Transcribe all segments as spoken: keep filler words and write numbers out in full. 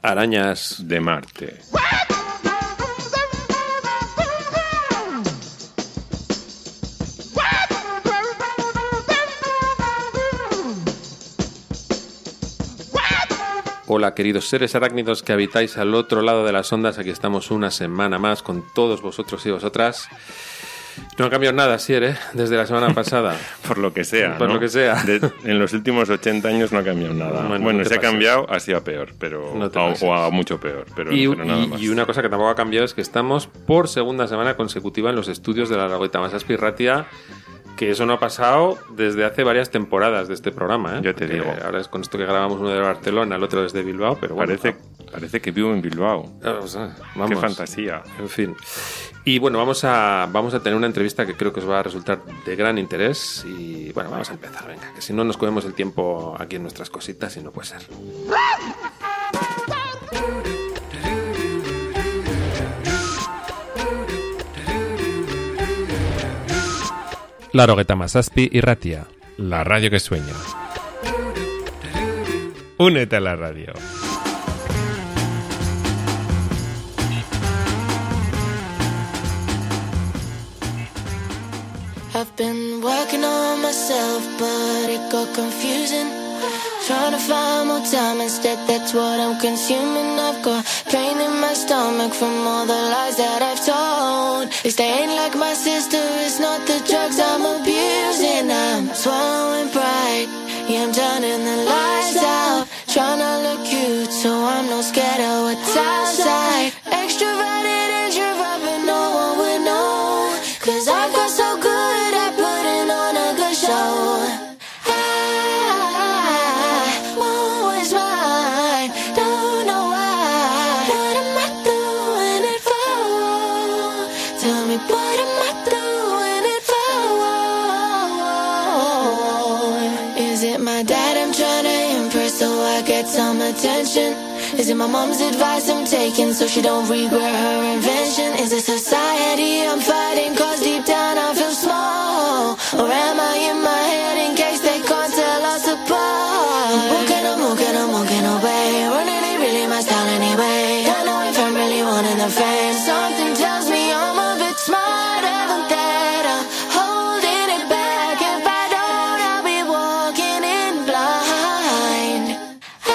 Arañas de Marte. Hola, queridos seres arácnidos que habitáis al otro lado de las ondas. Aquí estamos una semana más con todos vosotros y vosotras. No ha cambiado nada, Sier, ¿eh? Desde la semana pasada. Por lo que sea, Por ¿no? lo que sea. De, en los últimos ochenta años no ha cambiado nada. Bueno, bueno, no se ha pases. cambiado así a peor, pero No te o, pases. o a mucho peor, pero, Y, pero nada y- más. y una cosa que tampoco ha cambiado es que estamos por segunda semana consecutiva en los estudios de la Lagoita Masaspi Ratia, que eso no ha pasado desde hace varias temporadas de este programa, ¿eh? Yo te Porque digo. ahora es con esto que grabamos uno de Barcelona, el otro desde Bilbao, pero bueno. Parece, parece que vivo en Bilbao. ah, o sea, Qué vamos. fantasía. En fin. Y bueno, vamos a, vamos a tener una entrevista que creo que os va a resultar de gran interés. Y bueno, vamos a empezar, venga, que si no nos comemos el tiempo aquí en nuestras cositas y no puede ser. Larogueta Masaspi y Ratia, la radio que sueña. Únete a la radio. I've been working on myself, but it got confusing. Trying to find more time instead, that's what I'm consuming. I've got pain in my stomach from all the lies that I've told. It's they ain't like my sister, it's not the drugs I'm abusing. I'm swallowing pride, yeah, I'm turning the lights out. Trying to look cute, so I'm not scared of what's outside. Extroverted, introvert, but no one would know. Cause I've got so good at putting on a good show. I won't waste mine, don't know why. What am I doing it for? Tell me, what am I doing it for? Is it my dad I'm trying to impress so I get some attention? Is it my mom's advice I'm taking so she don't regret her invention? Is it society I'm fighting cause deep down I feel small? Or am I in my head in case they can't tell us apart? I'm walking, I'm walking, I'm walking away. Running ain't really my style anyway. I know if I'm really wanting the fame. Something tells me I'm a bit smarter than that. I'm holding it back. If I don't, I'll be walking in blind. I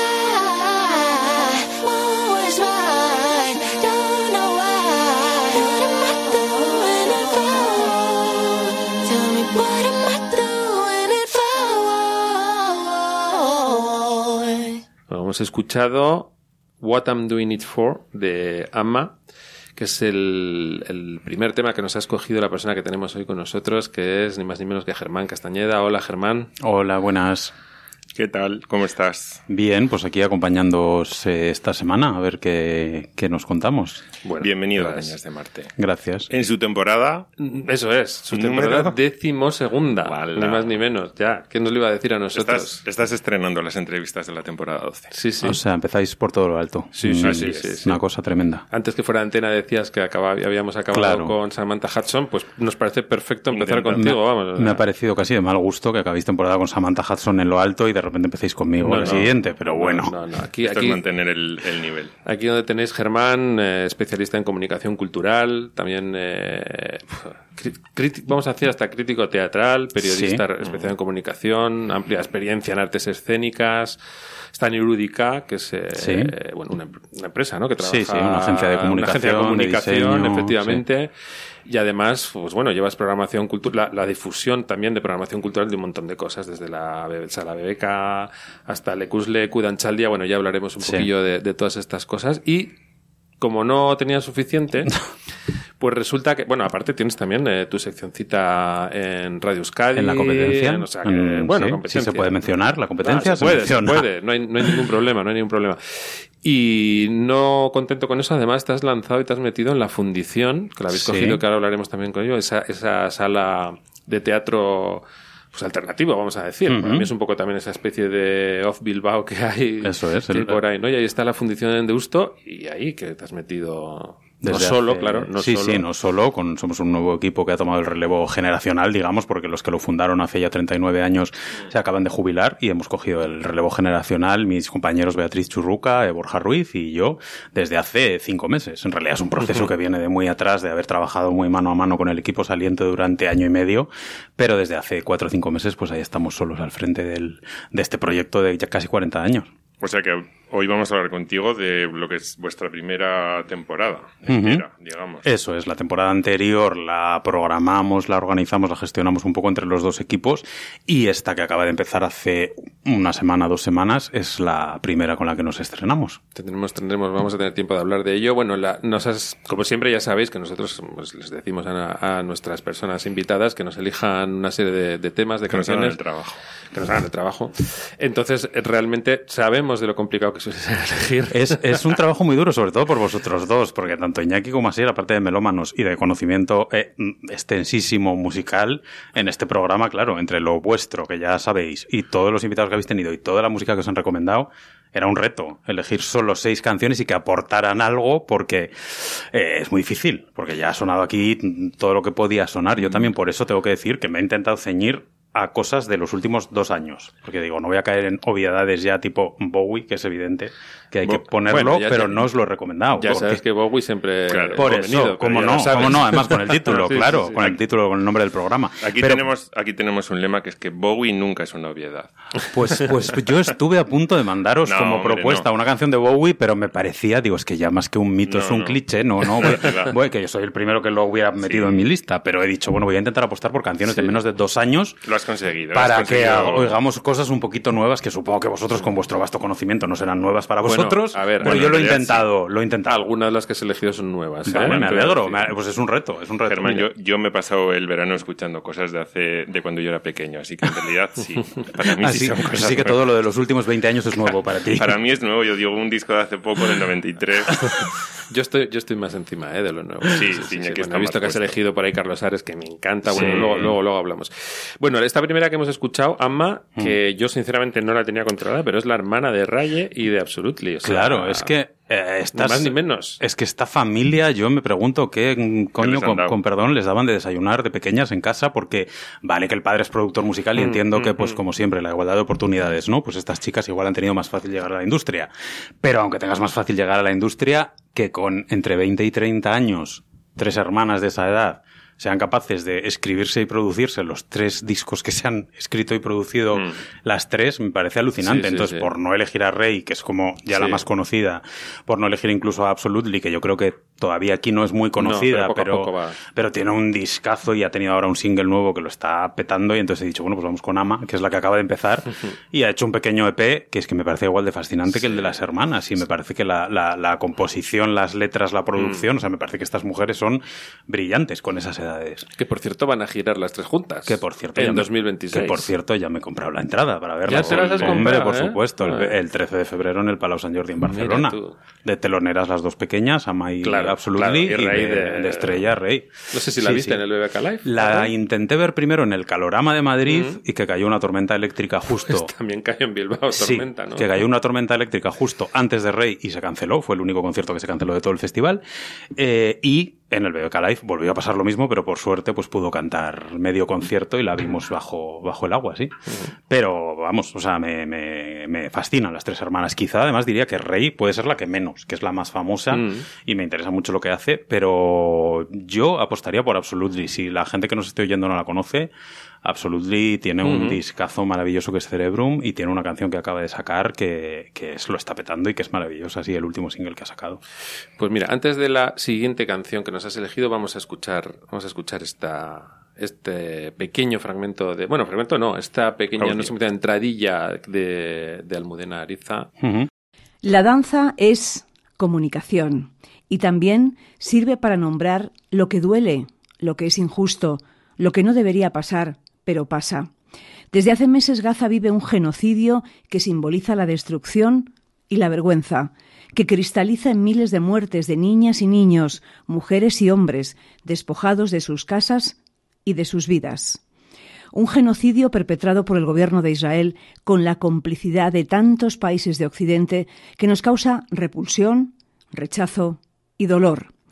won't waste mine, don't know why. What am I doing it for? Tell me, what am I doing it for? Hemos escuchado What I'm Doing It For de Amma, que es el, el primer tema que nos ha escogido la persona que tenemos hoy con nosotros, que es ni más ni menos que Germán Castañeda. Hola, Germán. Hola, buenas. ¿Qué tal? ¿Cómo estás? Bien, pues aquí acompañándoos eh, esta semana a ver qué, qué nos contamos. Bueno, Bienvenido a pues, Arañas de Marte. Gracias. En su temporada, Eso es, su ¿Número? temporada decimosegunda, Vale. ni más ni menos. Ya, ¿qué nos lo iba a decir a nosotros? estás, estás estrenando las entrevistas de la temporada doce. Sí, sí. O sea, empezáis por todo lo alto. Sí, sí, Mm, sí, es sí, sí. Una cosa tremenda. Antes que fuera Antena decías que acaba- habíamos acabado Claro. con Samantha Hudson, pues nos parece perfecto empezar Intenta- contigo, me, vamos. o me sea. ha parecido casi de mal gusto que acabéis temporada con Samantha Hudson en lo alto y de repente empecéis conmigo No, el no. siguiente, pero bueno. No, no, aquí, Esto aquí, es mantener el, el nivel. aquí donde tenéis Germán, eh, especialista en comunicación cultural, también eh, cri- críti- vamos a decir hasta crítico teatral, periodista Sí. especializado en comunicación, amplia experiencia en artes escénicas. Está en Irudica, que es eh, Sí. bueno, una, una empresa, ¿no? Que trabaja, Sí, sí, una agencia de una agencia de comunicación, de comunicación, diseño, efectivamente. Y además, pues bueno, llevas programación cultural, la, la difusión también de programación cultural de un montón de cosas, desde la Be- Sala B B K hasta el Ecusle Kudanchaldia. Bueno, ya hablaremos un Sí. poquillo de, de todas estas cosas. Y como no tenía suficiente, pues resulta que, bueno, aparte tienes también eh, tu seccioncita en Radio Euskadi. En la competencia. en- o sea que, Mm, bueno, sí, competencia. sí se puede mencionar la competencia. Ah, se puede, se menciona. puede. No hay, no hay ningún problema, no hay ningún problema. Y no contento con eso, además te has lanzado y te has metido en la fundición, que la habéis Sí. cogido, que ahora hablaremos también con ello, esa, esa sala de teatro pues alternativo, vamos a decir. Ujú. Para mí es un poco también esa especie de off Bilbao que hay, Eso es, que hay el- por ahí, ¿no? Y ahí está la fundición en Deusto y ahí que te has metido No solo, hace... claro, no sí, solo. Sí, no solo. Con, somos un nuevo equipo que ha tomado el relevo generacional, digamos, porque los que lo fundaron hace ya treinta y nueve años se acaban de jubilar y hemos cogido el relevo generacional, mis compañeros Beatriz Churruca, Borja Ruiz y yo, desde hace cinco meses. En realidad es un proceso que viene de muy atrás, de haber trabajado muy mano a mano con el equipo saliente durante año y medio, pero desde hace cuatro o cinco meses, pues ahí estamos solos al frente del, de este proyecto de ya casi cuarenta años. O sea que hoy vamos a hablar contigo de lo que es vuestra primera temporada, entera, uh-huh. digamos. Eso es, la temporada anterior la programamos, la organizamos, la gestionamos un poco entre los dos equipos y esta que acaba de empezar hace una semana, dos semanas, es la primera con la que nos estrenamos. Tendremos, tendremos, vamos a tener tiempo de hablar de ello. Bueno, la, nos has, como siempre ya sabéis que nosotros pues, les decimos a, a nuestras personas invitadas que nos elijan una serie de, de temas, de que canciones. Nos hagan el trabajo. Que nos hagan el trabajo. Entonces, realmente sabemos de lo complicado que suele ser elegir. Es, es un trabajo muy duro, sobre todo por vosotros dos, porque tanto Iñaki como Asier, aparte de melómanos y de conocimiento eh, extensísimo musical, en este programa, claro, entre lo vuestro, que ya sabéis, y todos los invitados que habéis tenido y toda la música que os han recomendado, era un reto elegir solo seis canciones y que aportaran algo, porque eh, es muy difícil, porque ya ha sonado aquí todo lo que podía sonar. Yo también por eso tengo que decir que me he intentado ceñir a cosas de los últimos dos años. Porque digo, no voy a caer en obviedades ya tipo Bowie, que es evidente que hay Bo- que ponerlo, bueno, pero te, no os lo he recomendado. Ya sabes que Bowie siempre... Claro, por eso, venido, como no, como no, además con el título, sí, claro, sí, sí, con sí. el título, con el nombre del programa. Aquí, pero, tenemos, aquí tenemos un lema que es que Bowie nunca es una obviedad. Pues, pues yo estuve a punto de mandaros no, como hombre, propuesta no. una canción de Bowie, pero me parecía, digo, es que ya más que un mito no, es un no. cliché, no, no, voy, voy, que yo soy el primero que lo hubiera metido sí. en mi lista, pero he dicho, bueno, voy a intentar apostar por canciones sí. de menos de dos años. Lo has conseguido. Para que oigamos cosas un poquito nuevas que supongo que vosotros con vuestro vasto conocimiento no serán nuevas para vosotros, bueno, a ver, pero bueno, yo lo he intentado, sí. lo he intentado. Algunas de las que has elegido son nuevas. Vale, ¿eh? me alegro, me, pues es un reto, es un reto. Germán, yo, yo me he pasado el verano escuchando cosas de hace de cuando yo era pequeño, así que en realidad sí, para mí así, sí son cosas así que nuevas. todo lo de los últimos veinte años es nuevo para ti. Para mí es nuevo, yo digo un disco de hace poco, del noventa y tres. Yo estoy, yo estoy más encima ¿eh? de lo nuevo. Sí, sí, sí, sí, sí. sí Bueno, he visto que has elegido por ahí Carlos Ares, que me encanta. Bueno, sí. luego, luego, luego hablamos. Bueno, esta primera que hemos escuchado, Amma, que mm. yo sinceramente no la tenía controlada, pero es la hermana de Raye y de Absolutely. O sea, claro, es que eh, estas, ni más ni menos. Es que esta familia, yo me pregunto qué coño, con, con perdón, les daban de desayunar de pequeñas en casa, porque vale que el padre es productor musical y mm, entiendo mm, que, pues mm. como siempre, la igualdad de oportunidades, ¿no? Pues estas chicas igual han tenido más fácil llegar a la industria. Pero aunque tengas más fácil llegar a la industria, que con entre veinte y treinta años, tres hermanas de esa edad, sean capaces de escribirse y producirse los tres discos que se han escrito y producido mm. las tres, me parece alucinante. Sí, sí, Entonces, sí. por no elegir a Rey, que es como ya sí. la más conocida, por no elegir incluso a Absolutely, que yo creo que todavía aquí no es muy conocida, no, pero, poco pero, pero tiene un discazo y ha tenido ahora un single nuevo que lo está petando, y entonces he dicho, bueno, pues vamos con Amma, que es la que acaba de empezar, y ha hecho un pequeño E P que es que me parece igual de fascinante sí. que el de las hermanas, y me parece que la, la, la composición, las letras, la producción, mm. o sea, me parece que estas mujeres son brillantes con esas edades. Que por cierto van a girar las tres juntas. Que por cierto en ya dos mil veintiséis. Me, que por cierto ya me he comprado la entrada para verla. Ya te las has Hombre, comprado, por ¿eh? supuesto, el, el trece de febrero en el Palau Sant Jordi en Barcelona. De teloneras las dos pequeñas, Amma y claro, Absolutely, claro, y, Rey y de, de... de estrella Rey. No sé si la sí, viste sí. en el B B K Live. La ¿no? intenté ver primero en el Calorama de Madrid mm. y que cayó una tormenta eléctrica justo. Pues también cayó en Bilbao tormenta, sí, ¿no? Que cayó una tormenta eléctrica justo antes de Rey y se canceló. Fue el único concierto que se canceló de todo el festival. Eh, y en el B B K Live volvió a pasar lo mismo, pero por suerte pues pudo cantar medio concierto y la vimos bajo, bajo el agua, sí. Uh-huh. Pero vamos, o sea, me, me, me fascinan las tres hermanas. Quizá además diría que Rey puede ser la que menos, que es la más famosa uh-huh. y me interesa mucho lo que hace, pero yo apostaría por Absolutely. Si la gente que nos esté oyendo no la conoce, Absolutely tiene uh-huh. un discazo maravilloso que es Cerebrum y tiene una canción que acaba de sacar que, que es, lo está petando y que es maravillosa, así el último single que ha sacado. Pues mira, antes de la siguiente canción que nos has elegido, vamos a escuchar, vamos a escuchar esta, este pequeño fragmento de, bueno, fragmento no, esta pequeña, no sé, entradilla de, de Almudena Ariza. Uh-huh. La danza es comunicación y también sirve para nombrar lo que duele, lo que es injusto, lo que no debería pasar, pero pasa. Desde hace meses Gaza vive un genocidio que simboliza la destrucción y la vergüenza, que cristaliza en miles de muertes de niñas y niños, mujeres y hombres, despojados de sus casas y de sus vidas. Un genocidio perpetrado por el gobierno de Israel con la complicidad de tantos países de Occidente que nos causa repulsión, rechazo y dolor.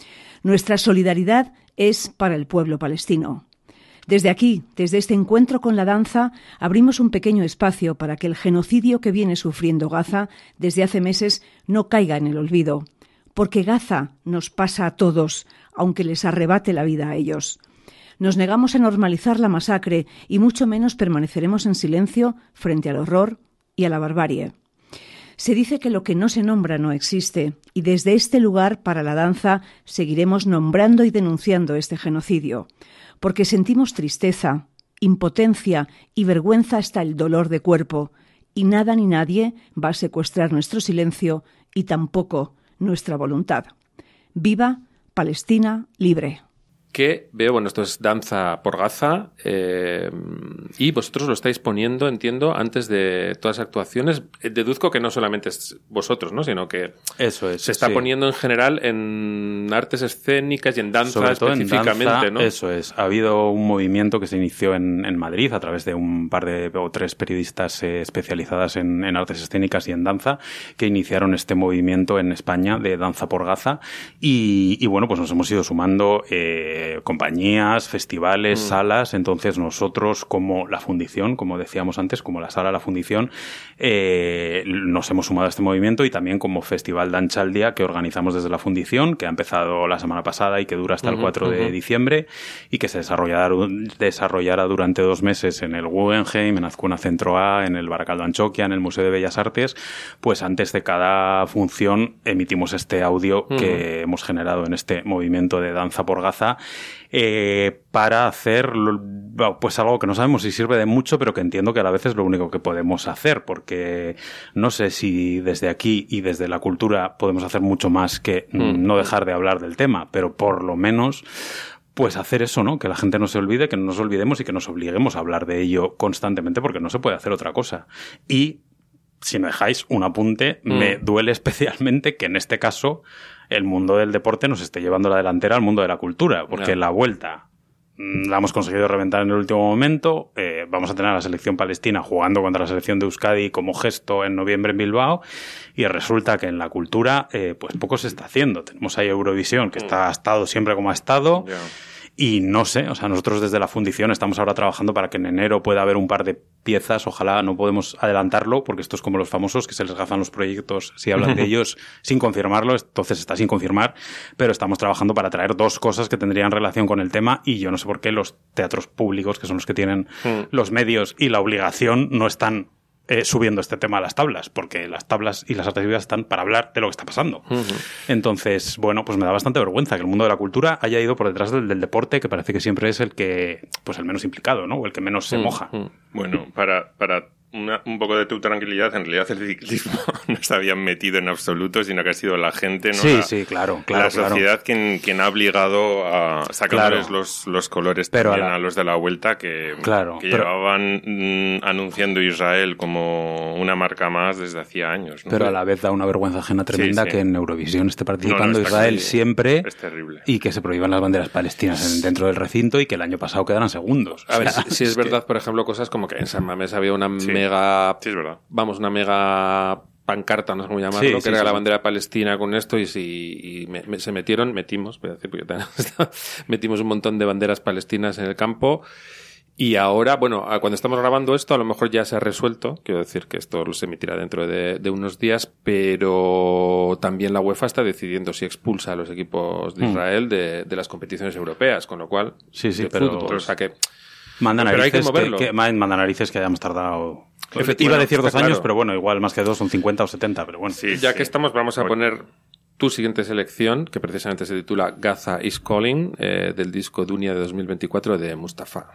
Nuestra solidaridad es para el pueblo palestino. Desde aquí, desde este encuentro con la danza, abrimos un pequeño espacio para que el genocidio que viene sufriendo Gaza desde hace meses no caiga en el olvido, porque Gaza nos pasa a todos, aunque les arrebate la vida a ellos. Nos negamos a normalizar la masacre y mucho menos permaneceremos en silencio frente al horror y a la barbarie. Se dice que lo que no se nombra no existe, y desde este lugar para la danza seguiremos nombrando y denunciando este genocidio, porque sentimos tristeza, impotencia y vergüenza hasta el dolor de cuerpo, y nada ni nadie va a secuestrar nuestro silencio y tampoco nuestra voluntad. ¡Viva Palestina libre! Que veo, bueno, esto es Danza por Gaza, eh, y vosotros lo estáis poniendo, entiendo, antes de todas las actuaciones. Deduzco que no solamente es vosotros, ¿no? Sino que eso es, se está sí. poniendo en general en artes escénicas y en danza Sobre todo específicamente, en danza, ¿no? Eso es. Ha habido un movimiento que se inició en, en Madrid a través de un par de o tres periodistas eh, especializadas en, en artes escénicas y en danza que iniciaron este movimiento en España de Danza por Gaza y, y bueno, pues nos hemos ido sumando eh, compañías, festivales, mm. salas. Entonces nosotros como la fundición, como decíamos antes, como la sala La Fundición, eh, nos hemos sumado a este movimiento y también como Festival Danchaldia que organizamos desde la fundición, que ha empezado la semana pasada y que dura hasta uh-huh, el cuatro de uh-huh. diciembre y que se desarrollará, desarrollará durante dos meses en el Guggenheim, en Azcuna Centro A, en el Barakaldo Antxokia, en el Museo de Bellas Artes. Pues antes de cada función emitimos este audio uh-huh. que hemos generado en este movimiento de Danza por Gaza, Eh, para hacer pues algo que no sabemos si sirve de mucho, pero que entiendo que a la vez es lo único que podemos hacer, porque no sé si desde aquí y desde la cultura podemos hacer mucho más que mm. no dejar de hablar del tema, pero por lo menos pues hacer eso, ¿no? Que la gente no se olvide, que no nos olvidemos y que nos obliguemos a hablar de ello constantemente, porque no se puede hacer otra cosa. Y si me dejáis un apunte, mm. me duele especialmente que en este caso el mundo del deporte nos esté llevando la delantera al mundo de la cultura, porque no. la vuelta la hemos conseguido reventar en el último momento. Eh, vamos a tener a la selección palestina jugando contra la selección de Euskadi como gesto en noviembre en Bilbao, y resulta que en la cultura eh, pues poco se está haciendo. Tenemos ahí Eurovisión, que está, ha estado siempre como ha estado. Yeah. Y no sé, o sea, nosotros desde la fundición estamos ahora trabajando para que en enero pueda haber un par de piezas. Ojalá no podemos adelantarlo, porque esto es como los famosos que se les gafan los proyectos si hablan de ellos sin confirmarlo, entonces está sin confirmar, pero estamos trabajando para traer dos cosas que tendrían relación con el tema, y yo no sé por qué los teatros públicos, que son los que tienen mm. los medios y la obligación, no están Eh, subiendo este tema a las tablas, porque las tablas y las artes vivas están para hablar de lo que está pasando. Uh-huh. Entonces, bueno, pues me da bastante vergüenza que el mundo de la cultura haya ido por detrás del, del deporte, que parece que siempre es el que, pues el menos implicado, ¿no? O el que menos se uh-huh. moja. Bueno, para, para una, un poco de tu tranquilidad, en realidad el ciclismo no se habían metido en absoluto, sino que ha sido la gente, ¿no? Sí, la, sí, claro, claro. La sociedad claro. Quien, quien ha obligado a sacarles claro. los, los colores pero también a, la... a los de la Vuelta, que, claro, que pero... llevaban mm, anunciando Israel como una marca más desde hacía años, ¿no? Pero a la vez da una vergüenza ajena tremenda sí, sí. que en Eurovisión esté participando no, no, Israel aquí, siempre es terrible. Y que se prohíban las banderas palestinas en, dentro del recinto y que el año pasado quedaran segundos. A o ver, sea, si, si es, es verdad, que... por ejemplo, cosas como que en San Mamés había una sí. mega... Sí, es verdad. Vamos, una mega pancarta, no sé cómo llamarlo, sí, que sí, era sí. la bandera palestina con esto, y, si, y me, me, se metieron, metimos, voy a decir, porque metimos un montón de banderas palestinas en el campo. Y ahora, bueno, cuando estamos grabando esto, a lo mejor ya se ha resuelto. Quiero decir que esto se emitirá dentro de, de unos días, pero también la UEFA está decidiendo si expulsa a los equipos de Israel mm. de, de las competiciones europeas, con lo cual... Sí, sí, pero... Fútbol, o sea que... Manda narices, que, que, manda narices que hayamos tardado... Iba a decir dos años, claro. pero bueno, igual más que dos son cincuenta o setenta, pero bueno. Sí, ya sí. que estamos, vamos a poner tu siguiente selección, que precisamente se titula Gaza is Calling, eh, del disco Dunia de dos mil veinticuatro de Mustafa.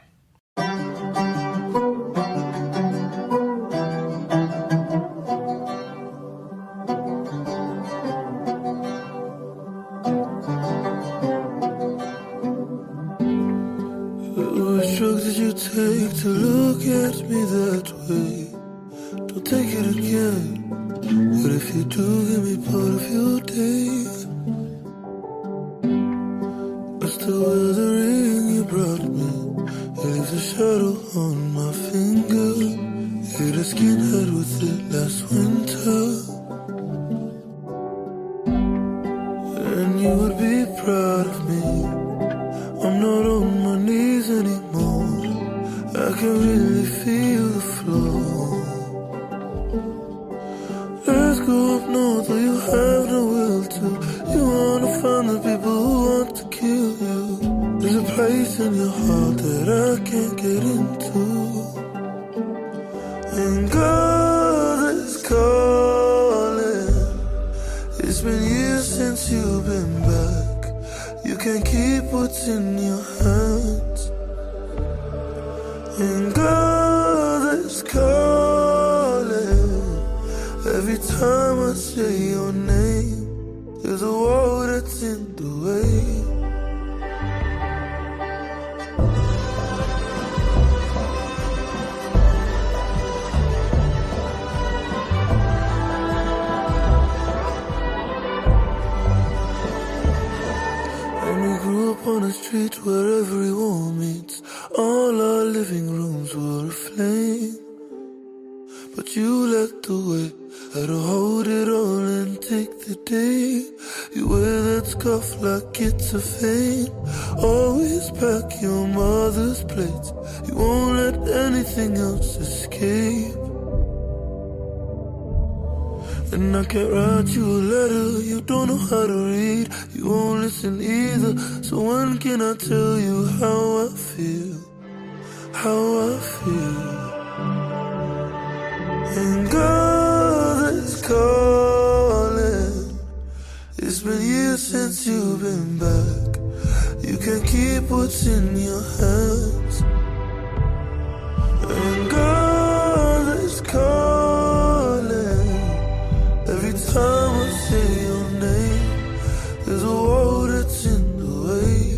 Take to look at me that way. Don't take it again. But if you do, give me part of your day. It's still wear the ring you brought me. It leaves a shadow on my finger. Hit a skinhead with it last winter. And you would be proud of me. can really feel the flow. Let's go up north where you have no will to. You wanna find the people who want to kill you. There's a place in your heart that I can't get into. And God is calling. It's been years since you've been back. You can't keep what's in your hands. And God is calling. Every time I say your name, there's a wall that's in the way. On a street where every wall meets, all our living rooms were aflame. But you led the way, had to hold it all and take the day. You wear that scarf like it's a fame. Always pack your mother's plates. You won't let anything else escape. And I can't write you a letter, you don't know how to read. You won't listen either, so when can I tell you how I feel? How I feel. And God is calling. It's been years since you've been back. You can't keep what's in your hands. And God is calling. Every time I say your name, there's a wall that's in the way.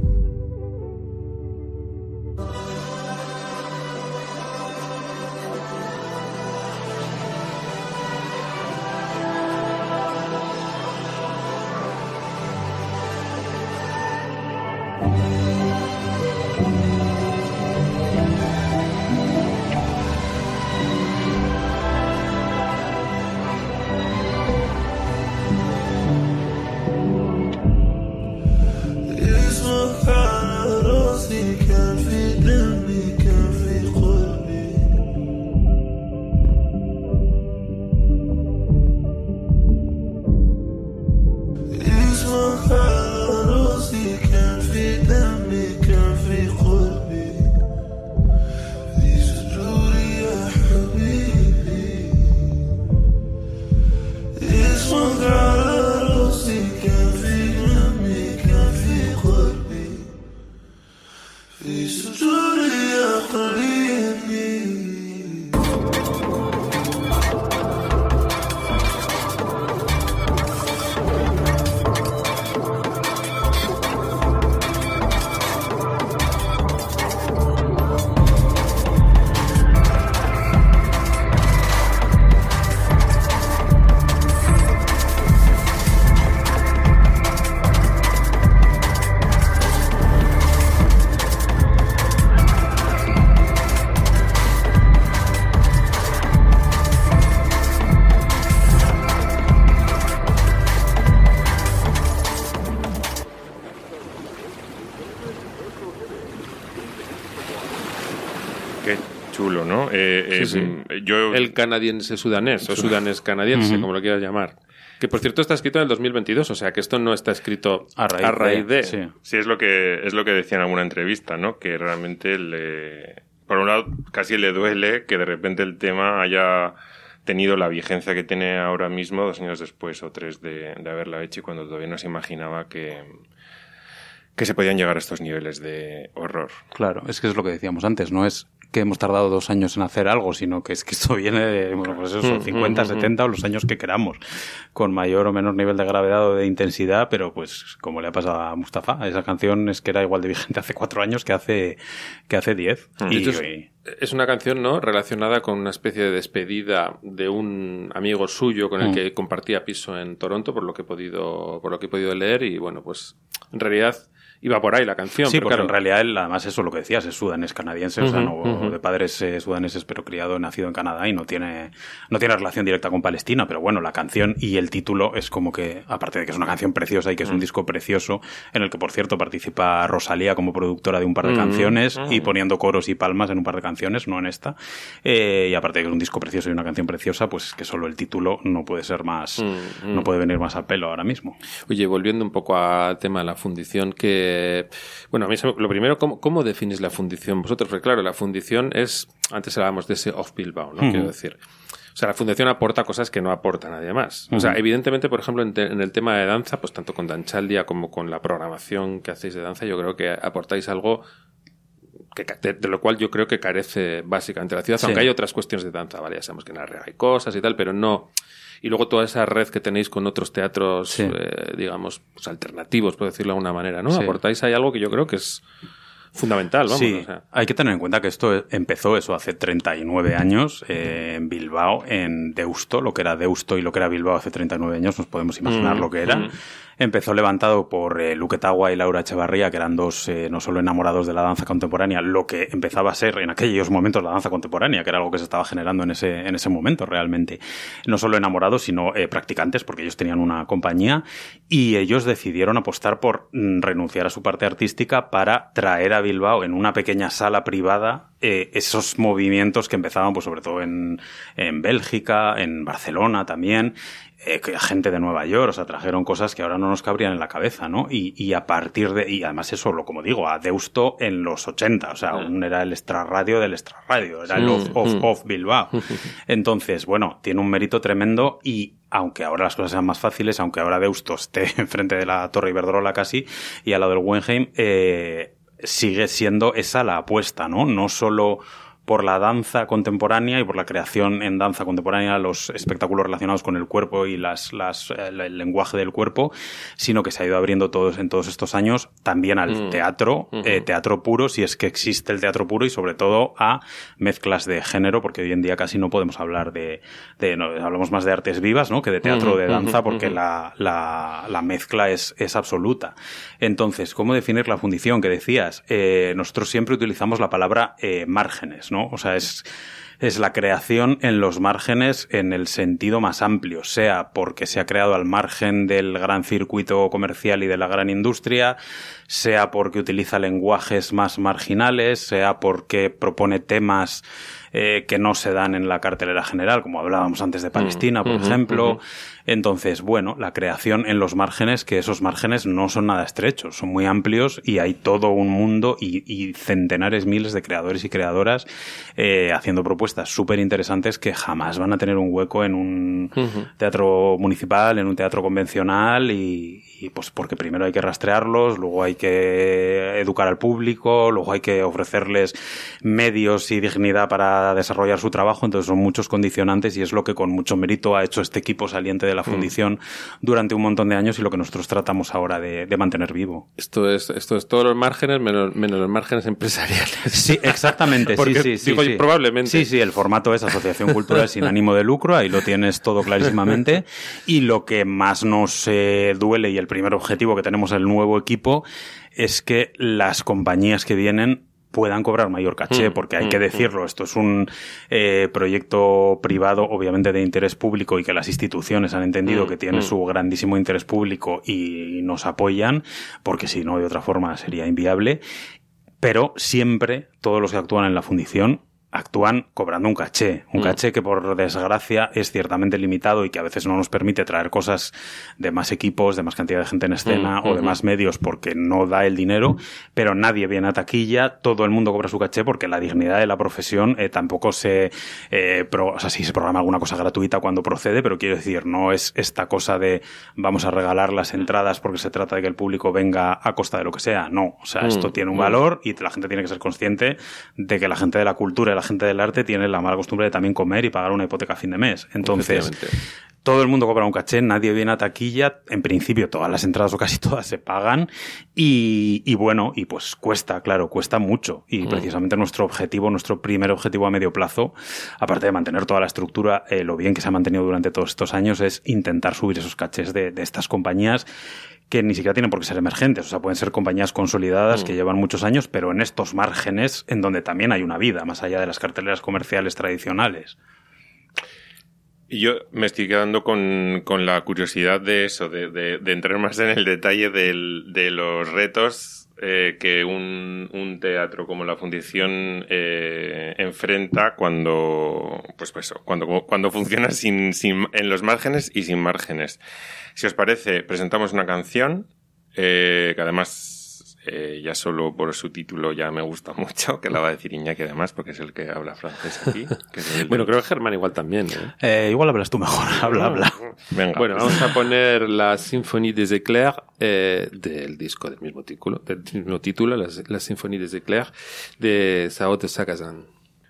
Chulo, ¿no? Eh, sí, eh, sí. Yo... El canadiense sudanés, o sudanés canadiense, uh-huh. como lo quieras llamar. Que, por cierto, está escrito en el dos mil veintidós, o sea, que esto no está escrito a raíz, a raíz de... de... Sí. sí, es lo que es lo que decía en alguna entrevista, ¿no? Que realmente le... Por un lado, casi le duele que de repente el tema haya tenido la vigencia que tiene ahora mismo, dos años después o tres de, de haberla hecho, y cuando todavía no se imaginaba que... que se podían llegar a estos niveles de horror. Claro, es que es lo que decíamos antes, no es que hemos tardado dos años en hacer algo, sino que es que esto viene de, bueno, pues eso, cincuenta, setenta o los años que queramos, con mayor o menor nivel de gravedad o de intensidad, pero pues como le ha pasado a Mustafa, esa canción es que era igual de vigente hace cuatro años que hace que hace diez. Mm. Y, es, y... es una canción, ¿no?, relacionada con una especie de despedida de un amigo suyo con el mm. que compartía piso en Toronto, por lo que he podido, por lo que he podido leer, y bueno, pues en realidad iba por ahí la canción. Sí, pero porque claro, en realidad él, además eso lo que decías, es sudanés canadiense, uh-huh, o sea, no, uh-huh. de padres eh, sudaneses pero criado, nacido en Canadá y no tiene, no tiene relación directa con Palestina, pero bueno, la canción y el título es como que, aparte de que es una canción preciosa y que es uh-huh. un disco precioso, en el que por cierto participa Rosalía como productora de un par de uh-huh. canciones uh-huh. y poniendo coros y palmas en un par de canciones, no en esta, eh, y aparte de que es un disco precioso y una canción preciosa, pues que solo el título no puede ser más, uh-huh. no puede venir más al pelo ahora mismo. Oye, volviendo un poco al tema de la fundición, que bueno, a mí lo primero, ¿cómo, cómo definís la fundición vosotros? Porque claro, la fundición es, antes hablábamos de ese off Bilbao, ¿no? Uh-huh. Quiero decir, o sea, la fundición aporta cosas que no aporta nadie más. Uh-huh. O sea, evidentemente, por ejemplo, en, te, en el tema de danza, pues tanto con Danchaldia como con la programación que hacéis de danza, yo creo que aportáis algo que, de, de lo cual yo creo que carece básicamente la ciudad, sí. Aunque hay otras cuestiones de danza, ¿vale? Ya sabemos que en Arrega hay cosas y tal, pero no... Y luego toda esa red que tenéis con otros teatros, sí. eh, digamos, pues alternativos, por decirlo de alguna manera, ¿no? Sí. Aportáis ahí algo que yo creo que es fundamental, vamos. Sí, o sea. Hay que tener en cuenta que esto empezó eso hace treinta y nueve años eh, en Bilbao, en Deusto, lo que era Deusto y lo que era Bilbao hace treinta y nueve años, nos podemos imaginar mm, lo que era. Mm. Empezó levantado por eh, Luque Tagua y Laura Echevarría, que eran dos eh, no solo enamorados de la danza contemporánea, lo que empezaba a ser en aquellos momentos la danza contemporánea, que era algo que se estaba generando en ese, en ese momento realmente. No solo enamorados, sino eh, practicantes, porque ellos tenían una compañía y ellos decidieron apostar por mm, renunciar a su parte artística para traer a Bilbao en una pequeña sala privada eh, esos movimientos que empezaban pues sobre todo en, en Bélgica, en Barcelona también, eh, gente de Nueva York, o sea, trajeron cosas que ahora no nos cabrían en la cabeza, ¿no? Y, y a partir de, y además eso, lo como digo, a Deusto en los ochenta, o sea, aún era el extrarradio del extrarradio, era el off, off, off Bilbao. Entonces, bueno, tiene un mérito tremendo y aunque ahora las cosas sean más fáciles, aunque ahora Deusto esté enfrente de la Torre Iberdrola casi y al lado del Guggenheim, eh, sigue siendo esa la apuesta, ¿no? No solo por la danza contemporánea y por la creación en danza contemporánea, los espectáculos relacionados con el cuerpo y las, las, el, el lenguaje del cuerpo, sino que se ha ido abriendo todos en todos estos años también al mm. teatro, uh-huh. eh, teatro puro, si es que existe el teatro puro, y sobre todo a mezclas de género, porque hoy en día casi no podemos hablar de, de no, hablamos más de artes vivas, ¿no? Que de teatro o uh-huh. de danza, porque uh-huh. la, la, la mezcla es, es absoluta. Entonces, ¿cómo definir la fundición que decías? Eh, nosotros siempre utilizamos la palabra eh, márgenes, ¿no? O sea, es, es la creación en los márgenes en el sentido más amplio, sea porque se ha creado al margen del gran circuito comercial y de la gran industria, sea porque utiliza lenguajes más marginales, sea porque propone temas eh, que no se dan en la cartelera general, como hablábamos antes de Palestina, por uh-huh, ejemplo. Uh-huh. Entonces, bueno, la creación en los márgenes, que esos márgenes no son nada estrechos, son muy amplios y hay todo un mundo y, y centenares, miles de creadores y creadoras eh, haciendo propuestas súper interesantes que jamás van a tener un hueco en un uh-huh. teatro municipal, en un teatro convencional y, y pues porque primero hay que rastrearlos, luego hay que educar al público, luego hay que ofrecerles medios y dignidad para desarrollar su trabajo, entonces son muchos condicionantes y es lo que con mucho mérito ha hecho este equipo saliente de la fundición mm. durante un montón de años y lo que nosotros tratamos ahora de, de mantener vivo. Esto es, esto es todos los márgenes menos, menos los márgenes empresariales. Sí, exactamente. Porque, sí, sí, digo, sí, sí. Probablemente. Sí, sí, el formato es Asociación Cultural sin ánimo de lucro, ahí lo tienes todo clarísimamente. Y lo que más nos eh, duele y el primer objetivo que tenemos en el nuevo equipo es que las compañías que vienen puedan cobrar mayor caché, porque hay que decirlo, esto es un eh, proyecto privado, obviamente de interés público, y que las instituciones han entendido que tiene su grandísimo interés público y nos apoyan, porque si no, de otra forma sería inviable. Pero siempre, todos los que actúan en la fundición actúan cobrando un caché, un mm. caché que por desgracia es ciertamente limitado y que a veces no nos permite traer cosas de más equipos, de más cantidad de gente en escena mm. o de más medios porque no da el dinero, pero nadie viene a taquilla, todo el mundo cobra su caché porque la dignidad de la profesión eh, tampoco se eh, pro, o sea, sí se programa alguna cosa gratuita cuando procede, pero quiero decir, no es esta cosa de vamos a regalar las entradas porque se trata de que el público venga a costa de lo que sea, no, o sea, mm. esto tiene un valor y la gente tiene que ser consciente de que la gente de la cultura la gente del arte tiene la mala costumbre de también comer y pagar una hipoteca a fin de mes. Entonces, todo el mundo cobra un caché, nadie viene a taquilla. En principio, todas las entradas o casi todas se pagan. Y, y bueno, y pues cuesta, claro, cuesta mucho. Y mm. precisamente nuestro objetivo, nuestro primer objetivo a medio plazo, aparte de mantener toda la estructura, eh, lo bien que se ha mantenido durante todos estos años, es intentar subir esos cachés de, de estas compañías que ni siquiera tienen por qué ser emergentes, o sea, pueden ser compañías consolidadas mm. que llevan muchos años, pero en estos márgenes en donde también hay una vida, más allá de las carteleras comerciales tradicionales. Y yo me estoy quedando con, con la curiosidad de eso, de, de, de entrar más en el detalle del, de los retos eh, que un, un teatro como la Fundición eh, enfrenta cuando, pues, pues cuando, cuando funciona sin, sin, en los márgenes y sin márgenes. Si os parece, presentamos una canción eh, que además eh, ya solo por su título ya me gusta mucho, que la va a decir Iñaki además, porque es el que habla francés aquí. Que es el bueno, creo que Germán igual también. ¿eh? Eh, igual hablas tú mejor, habla, habla. Venga, bueno, vamos a poner la Symphonie des Éclairs eh, del disco del mismo título, del mismo título, la, la Symphonie des Éclairs de Sao de Sagazan.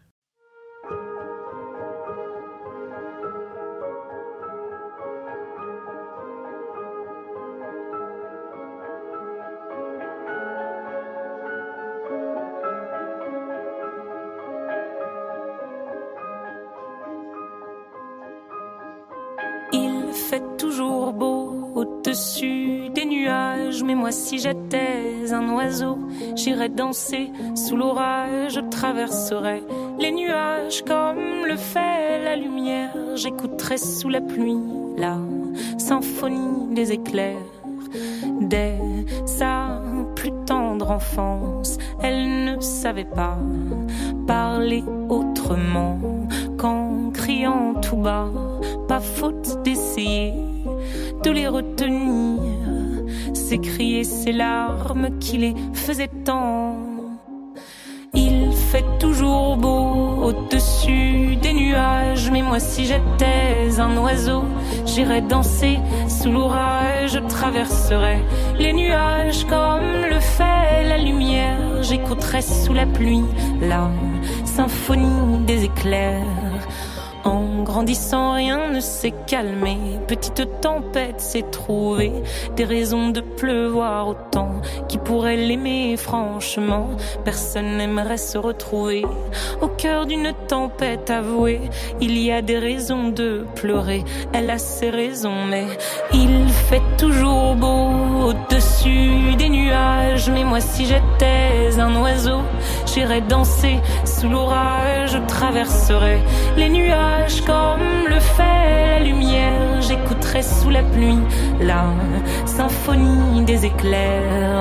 Au-dessus des nuages, mais moi si j'étais un oiseau, j'irais danser sous l'orage, je traverserais les nuages comme le fait la lumière, j'écouterais sous la pluie la symphonie des éclairs. Dès sa plus tendre enfance, elle ne savait pas parler autrement qu'en criant tout bas, pas faute d'essayer de les retenir, s'écrier ces larmes qui les faisaient tant. Il fait toujours beau au-dessus des nuages, mais moi si j'étais un oiseau, j'irais danser sous l'orage, je traverserais les nuages comme le fait la lumière, j'écouterais sous la pluie la symphonie des éclairs. En grandissant, rien ne s'est calmé. Petite tempête s'est trouvée. Des raisons de pleuvoir autant. Qui pourrait l'aimer franchement? Personne n'aimerait se retrouver au cœur d'une tempête avouée. Il y a des raisons de pleurer. Elle a ses raisons, mais il fait toujours beau au-dessus des nuages. Mais moi, si j'étais un oiseau, j'irais danser sous l'orage. Je traverserais les nuages comme le fait la lumière, j'écouterai sous la pluie la symphonie des éclairs.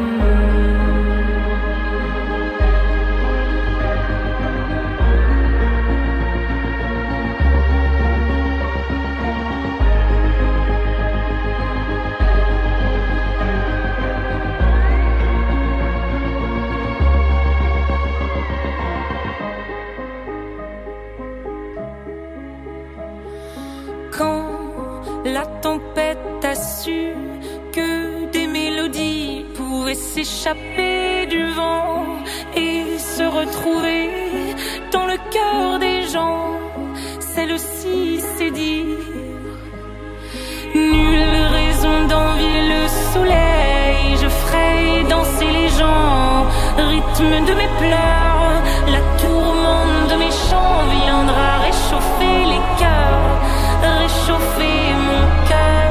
La tempête a su que des mélodies pouvaient s'échapper du vent et se retrouver dans le cœur des gens. Celle-ci c'est dire nulle raison d'envier le soleil. Je ferai danser les gens, rythme de mes pleurs. La tourmente de mes chants viendra réchauffer les cœurs, réchauffer mon cœur.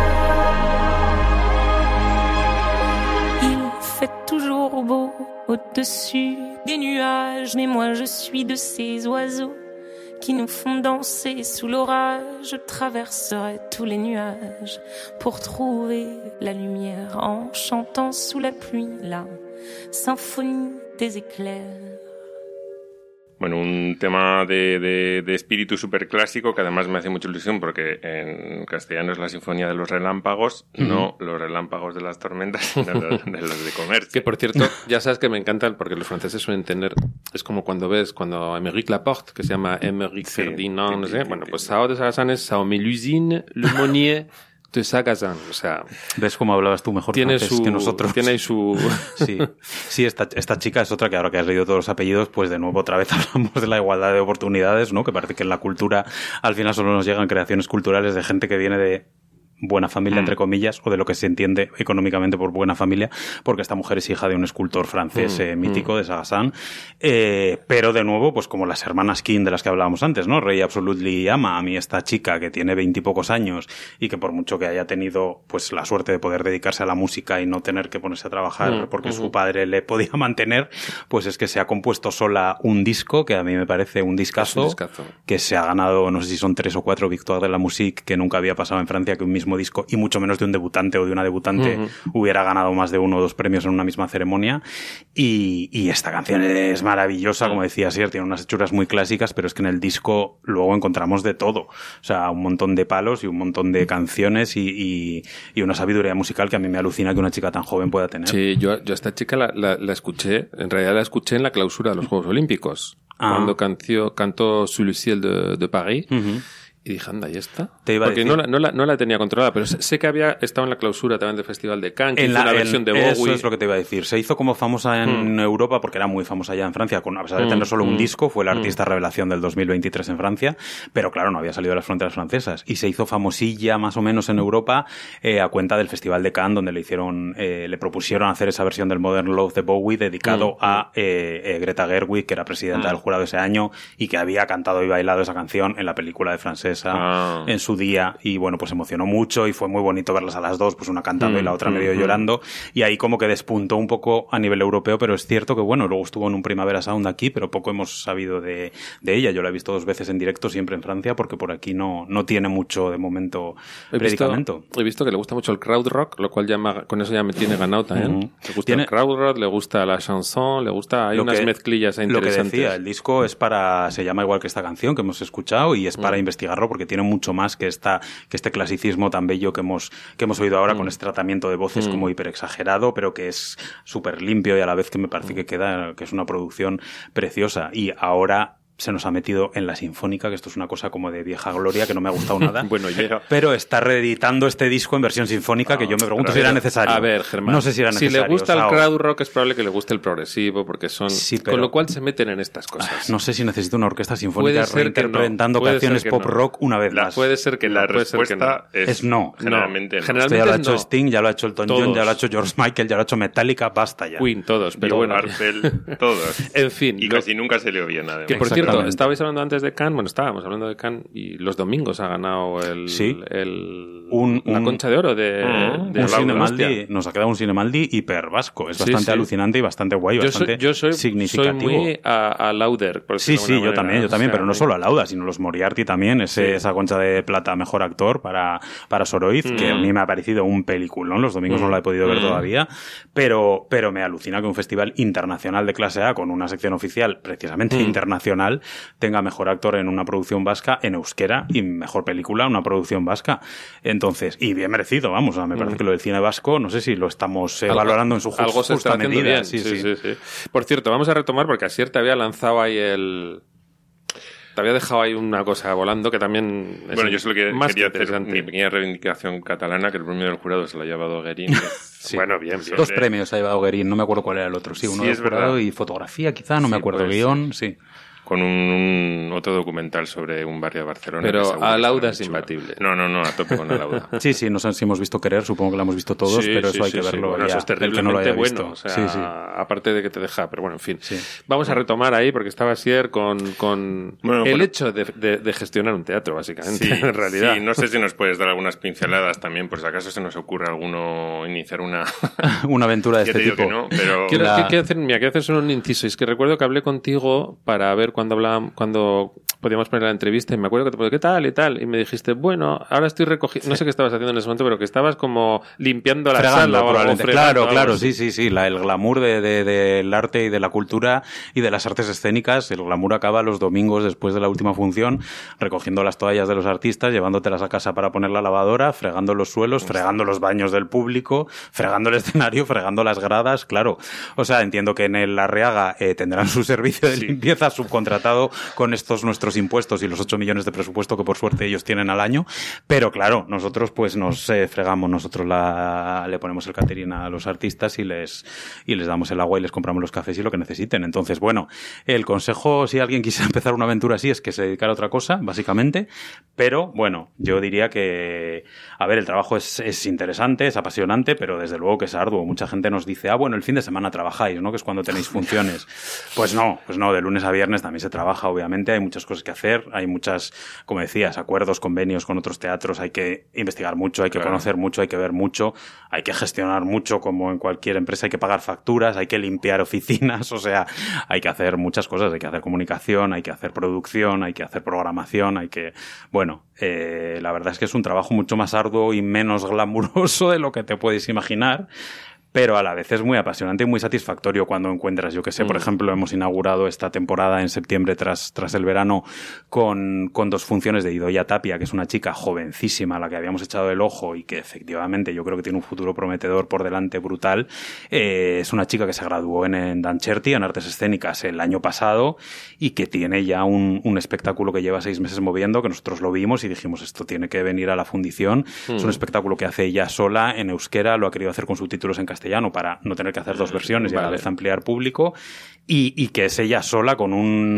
Il fait toujours beau au-dessus des nuages, mais moi je suis de ces oiseaux qui nous font danser sous l'orage. Je traverserai tous les nuages pour trouver la lumière en chantant sous la pluie la symphonie des éclairs. Bueno, un tema de, de, de espíritu súper clásico que además me hace mucha ilusión porque en castellano es la Sinfonía de los Relámpagos, uh-huh. no los relámpagos de las tormentas, sino los, de los de comercio. Que por cierto, ya sabes que me encantan porque los franceses suelen tener, es como cuando ves, cuando Émeric Laporte, que se llama Émeric sí, Ferdinand, no sé, bueno, pues Sao de Sagazan es Sao Mélusine, Le Monnier de Sagazan, o sea... ¿Ves cómo hablabas tú mejor tiene francés su, que nosotros? Tiene ahí su... Sí, sí esta, esta chica es otra que ahora que has leído todos los apellidos, pues de nuevo otra vez hablamos de la igualdad de oportunidades, ¿no? Que parece que en la cultura al final solo nos llegan creaciones culturales de gente que viene de buena familia, Mm. entre comillas, o de lo que se entiende económicamente por buena familia, porque esta mujer es hija de un escultor francés Mm, eh, mítico mm. de Sagassan. Eh, pero de nuevo, pues como las hermanas King de las que hablábamos antes, ¿no? Ray absolutely ama a mí esta chica que tiene veintipocos años y que por mucho que haya tenido pues la suerte de poder dedicarse a la música y no tener que ponerse a trabajar Mm, porque ujú. su padre le podía mantener, pues es que se ha compuesto sola un disco que a mí me parece un discazo, Es un discazo. que se ha ganado, no sé si son tres o cuatro Victoires de la Musique, que nunca había pasado en Francia que un mismo disco, y mucho menos de un debutante o de una debutante Ujú. hubiera ganado más de uno o dos premios en una misma ceremonia. Y, y esta canción es maravillosa, como decía Sier, tiene unas hechuras muy clásicas, pero es que en el disco luego encontramos de todo. O sea, un montón de palos y un montón de canciones y, y, y una sabiduría musical que a mí me alucina que una chica tan joven pueda tener. Sí, yo, yo a esta chica la, la, la escuché, en realidad la escuché en la clausura de los Juegos Olímpicos, Ah. cuando canció, cantó Sous le ciel de, de Paris. Ujú. Y dije, anda, ¿y esta? Te iba a Porque decir. no la, no, la, no la tenía controlada, pero sé, sé que había estado en la clausura también del Festival de Cannes, que En hizo la, una en- versión de Bowie. Eso es lo que te iba a decir. Se hizo como famosa en Mm. Europa porque era muy famosa ya en Francia, con, a pesar de Mm, tener solo un mm, disco, fue la mm. artista revelación del dos mil veintitrés en Francia, pero claro, no había salido de las fronteras francesas. Y se hizo famosilla más o menos en Europa eh, a cuenta del Festival de Cannes, donde le hicieron, eh, le propusieron hacer esa versión del Modern Love de Bowie dedicado Mm, a eh, eh, Greta Gerwig, que era presidenta Mm. del jurado ese año y que había cantado y bailado esa canción en la película de Francesa Ah. en su día. Y bueno, pues emocionó mucho y fue muy bonito verlas a las dos, pues una cantando Mm, y la otra mm, medio mm. llorando. Y ahí como que despuntó un poco a nivel europeo, pero es cierto que bueno, luego estuvo en un Primavera Sound aquí, pero poco hemos sabido de, de ella. Yo la he visto dos veces en directo, siempre en Francia, porque por aquí no, no tiene mucho de momento He visto, predicamento. he visto que le gusta mucho el crowd rock, lo cual ya me- con eso ya me tiene ganado también. Ujú. Le gusta Tiene- el crowd rock, le gusta la chanson, le gusta... Hay Lo unas que- mezclillas ahí Lo que interesantes. decía, el disco es para, se llama igual que esta canción que hemos escuchado y es para Mm. investigarlo porque tiene mucho más que esta, que este clasicismo tan bello que hemos, que hemos oído ahora Mm. con este tratamiento de voces Mm. como hiper exagerado, pero que es súper limpio y a la vez que me parece que queda, que es una producción preciosa. Y ahora se nos ha metido en la sinfónica, que esto es una cosa como de vieja gloria que no me ha gustado nada. Bueno, llega... Pero está reeditando este disco en versión sinfónica que yo me pregunto A si era ver, necesario. A ver, Germán. No sé si era Si necesario. le gusta o sea, el crowd rock es probable que le guste el progresivo, porque son... Sí, pero- Con lo cual se meten en estas cosas. No sé si necesito una orquesta sinfónica Puede ser que no, reinterpretando puede ser canciones que pop no. rock una vez La- más. Puede ser que La no, puede ser que respuesta no. es, Es no. Generalmente No. no. General- Esto ya lo ha realmente hecho no. Sting, ya lo ha hecho Elton John, Todos. ya lo ha hecho George Michael, ya lo ha hecho Metallica, basta ya. Queen, todos, pero Joe bueno. Garfield, todos. En fin, Y lo- casi nunca se le oye nada. que por cierto, Exactamente. estabais hablando antes de Cannes, bueno, estábamos hablando de Cannes y los domingos ha ganado el, Sí. el Un- la un- concha de oro de, Mm. de Un Laura, Cinemaldi, hostia. nos ha quedado un Cinemaldi hiper vasco. Es Sí, bastante sí. alucinante y bastante guay, Yo bastante soy, yo soy, soy significativo. muy a, a Lauder. por Sí, decirlo de sí, alguna yo manera. también, yo también, O sea, pero no solo a Lauda, sino los Moriarty también, ese, Sí. esa concha de plata mejor actor para, para Soroiz, que a Mm. mí me ha parecido un peliculón, los domingos no Mm. la he podido ver Mm. todavía, pero, pero me alucina que un festival internacional de clase A con una sección oficial precisamente Mm. internacional tenga mejor actor en una producción vasca en euskera y mejor película en una producción vasca. Entonces, y bien merecido, vamos, o sea, me parece Mm. que lo del cine vasco, no sé si lo estamos eh, Algo- valorando en su ju- algo se justa está haciendo medida. bien. Sí, Sí, sí. sí, sí. Por cierto, vamos a retomar porque Asier te había lanzado ahí el... Te había dejado ahí una cosa volando que también es Bueno, yo solo que- más quería que hacer interesante. mi pequeña reivindicación catalana, que el premio del jurado se lo ha llevado Guerín. Sí. Bueno, bien, bien. Dos premios ha llevado Guerín, no me acuerdo cuál era el otro. Sí, uno Sí, de es jurado verdad. y fotografía, quizá, no me Sí, acuerdo. puede Guión, sí. Con un, un- otro documental sobre un barrio de Barcelona. Pero que seguro a que Lauda está es muy chulo. imbatible. No, no, no, a tope con Alauda. Sí, sí, no sé si hemos visto Querer, supongo que la hemos visto todos, Sí, pero sí, eso hay sí, que sí. verlo Bueno, ya, eso es el que no lo terriblemente haya bueno. visto. O sea, Sí, sí. aparte de que te deja, pero bueno, en fin. Sí. Vamos a retomar ahí porque estaba Asier con, con Bueno, el bueno. hecho de, de- de gestionar un teatro, básicamente, Sí, en realidad. sí, no sé si nos puedes dar algunas pinceladas también, por si acaso se nos ocurre a alguno iniciar una... Una aventura de Ya este te digo tipo. que no, pero... Quiero, La- que- quiero hacer, mira, quiero hacer solo un inciso. Es que recuerdo que hablé contigo para ver cuando hablábamos, cuando podíamos poner la entrevista y me acuerdo que te pregunté, ¿qué tal? y tal. Y me dijiste, bueno, ahora estoy recogiendo, no sé qué estabas haciendo en ese momento, pero que estabas como limpiando la Fregando, sala o algo, probablemente. fregando, Claro, algo claro, así. sí, sí, sí. La- el glamour de, de- del arte y de la cultura y de las artes escénicas, el glamour acaba los domingos después de la última función, recogiendo las toallas de los artistas, llevándotelas a casa para poner la lavadora, fregando los suelos, fregando los baños del público, fregando el escenario, fregando las gradas, claro. O sea, entiendo que en el Arriaga eh, tendrán su servicio de Sí. limpieza subcontratado contratado con estos nuestros impuestos y los ocho millones de presupuesto que por suerte ellos tienen al año. Pero claro, nosotros pues nos eh, fregamos, nosotros la, le ponemos el catering a los artistas y les, y les damos el agua y les compramos los cafés y lo que necesiten. Entonces, bueno, el consejo, si alguien quisiera empezar una aventura así, es que se dedicara a otra cosa, básicamente. Pero, bueno, yo diría que, a ver, el trabajo es, es interesante, es apasionante, pero desde luego que es arduo. Mucha gente nos dice, ah, bueno, el fin de semana trabajáis, ¿no? Que es cuando tenéis funciones. Pues no, pues no, de lunes a viernes también se trabaja, obviamente. Hay muchas cosas que hacer, hay muchas, como decías, acuerdos, convenios con otros teatros, hay que investigar mucho, hay que claro. conocer mucho, hay que ver mucho, hay que gestionar mucho, como en cualquier empresa, hay que pagar facturas, hay que limpiar oficinas, o sea, hay que hacer muchas cosas, hay que hacer comunicación, hay que hacer producción, hay que hacer programación, hay que... Bueno, eh, la verdad es que es un trabajo mucho más arduo y menos glamuroso de lo que te puedes imaginar, pero a la vez es muy apasionante y muy satisfactorio cuando encuentras, yo que sé, mm. por ejemplo, hemos inaugurado esta temporada en septiembre tras, tras el verano con, con dos funciones de Idoia Tapia, que es una chica jovencísima a la que habíamos echado el ojo y que efectivamente yo creo que tiene un futuro prometedor por delante brutal. Eh, es una chica que se graduó en, en Dancherti, en Artes Escénicas, el año pasado y que tiene ya un, un espectáculo que lleva seis meses moviendo, que nosotros lo vimos y dijimos, esto tiene que venir a la fundición. Mm. Es un espectáculo que hace ella sola en euskera, lo ha querido hacer con subtítulos en castellano para no tener que hacer dos versiones y vale. a la vez ampliar público y, y que es ella sola con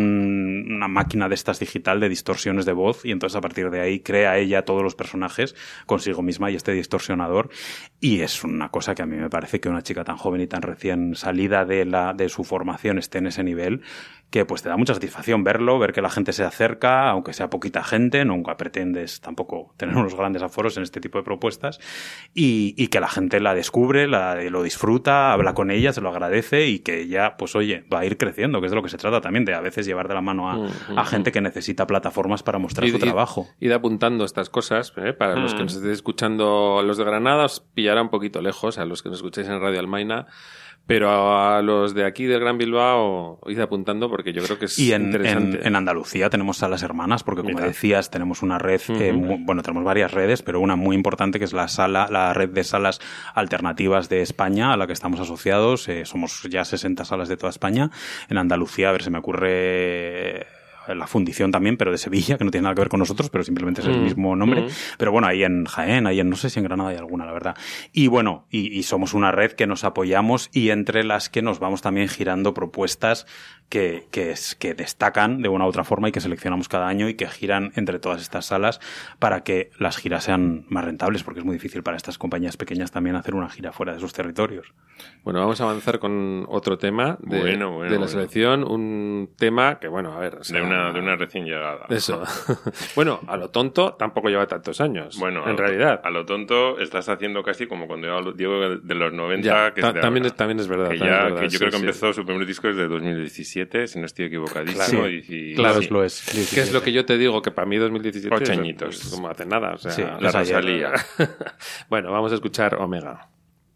un, una máquina de estas digital de distorsiones de voz y entonces a partir de ahí crea ella todos los personajes consigo misma y este distorsionador y es una cosa que a mí me parece que una chica tan joven y tan recién salida de, la, de su formación esté en ese nivel que pues te da mucha satisfacción verlo, ver que la gente se acerca, aunque sea poquita gente, nunca pretendes tampoco tener unos grandes aforos en este tipo de propuestas y, y que la gente la descubre, la, lo disfruta, habla con ella, se lo agradece y que ella, pues oye, va a ir creciendo, que es de lo que se trata también, de a veces llevar de la mano a, uh-huh. a gente que necesita plataformas para mostrar y, su y, trabajo. Ir apuntando estas cosas, ¿eh? Para uh-huh. los que nos estéis escuchando, los de Granada os pillará un poquito lejos, a los que nos escucháis en Radio Almaina, pero a los de aquí del Gran Bilbao id apuntando porque yo creo que es y en, interesante. En, en Andalucía tenemos salas hermanas porque como Mira. decías tenemos una red, uh-huh. eh, muy, bueno tenemos varias redes, pero una muy importante que es la sala, la red de salas alternativas de España a la que estamos asociados. Eh, somos ya sesenta salas de toda España. En Andalucía, a ver, se me ocurre la fundición también, pero de Sevilla, que no tiene nada que ver con nosotros, pero simplemente es el mm. mismo nombre. Mm. Pero bueno, ahí en Jaén, ahí en, no sé si en Granada hay alguna, la verdad. Y bueno, y, y somos una red que nos apoyamos y entre las que nos vamos también girando propuestas que, que, es, que destacan de una u otra forma y que seleccionamos cada año y que giran entre todas estas salas para que las giras sean más rentables, porque es muy difícil para estas compañías pequeñas también hacer una gira fuera de sus territorios. Bueno, vamos a avanzar con otro tema de, bueno, bueno, de la bueno. selección, un tema que, bueno, a ver... O sea, de, una, de una recién llegada. Eso. Bueno, a lo tonto tampoco lleva tantos años, bueno, en a realidad. Lo, a lo tonto estás haciendo casi como cuando digo de los noventa, ya, que ta, es de también, ahora. es, también es verdad. Que, ya, es verdad, que yo sí, creo que sí. empezó su primer disco desde dos mil diecisiete, si no estoy equivocadísimo. Claro, y, y, claro sí. lo es. ¿Qué es lo que yo te digo? Que para mí dos mil diecisiete Ocho es, añitos. es como hace nada. O sea, sí, la Rosalía. Bueno, vamos a escuchar Omega.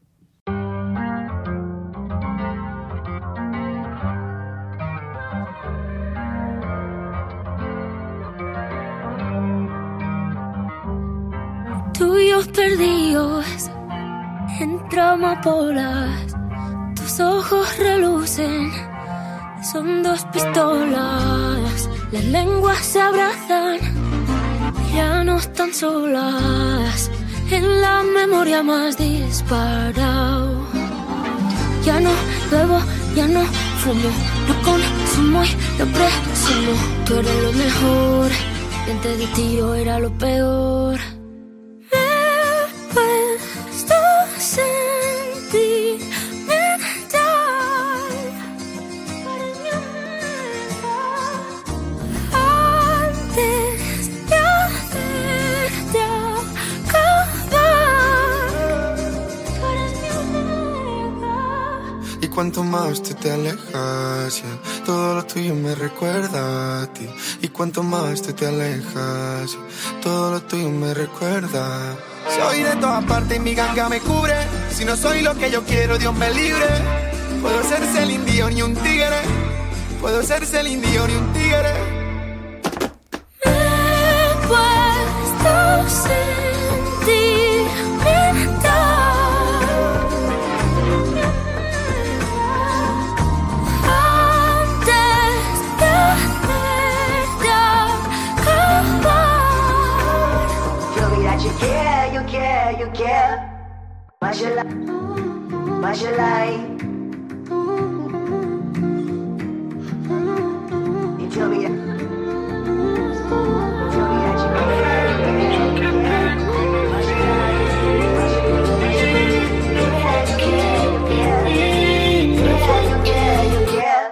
Tuyos perdidos entre amapolas, tus ojos relucen, son dos pistolas, las lenguas se abrazan, ya no están solas, en la memoria más disparado. Ya no bebo, ya no fumo, no consumo y lo presumo, tú eres lo mejor, y antes de ti yo era lo peor. Cuanto más tú te alejas, yeah, todo lo tuyo me recuerda a ti. Y cuanto más tú te alejas, yeah, todo lo tuyo me recuerda. Soy de todas partes y mi ganga me cubre. Si no soy lo que yo quiero, Dios me libre. Puedo ser Celine Dion y un tigre. Puedo ser Celine Dion y un tigre. Me he puesto sentimental. Antes de care, you care. Why's your lie? Why's your lie? You tell me that. You tell me that you care, you care, you care. Why's your lie? Why's your lie? You care, you care, you care. You care, you care, you care.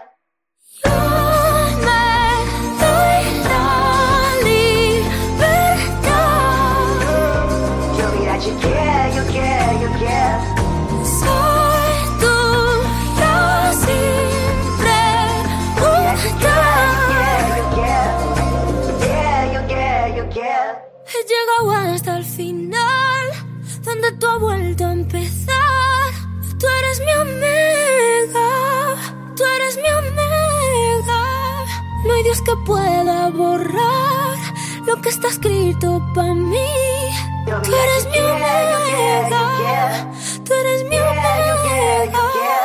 He llegado hasta el final, donde tú has vuelto a empezar. Tú eres mi amiga, tú eres mi amiga. No hay Dios que pueda borrar lo que está escrito para mí. Tú eres mi amiga, tú eres mi amiga.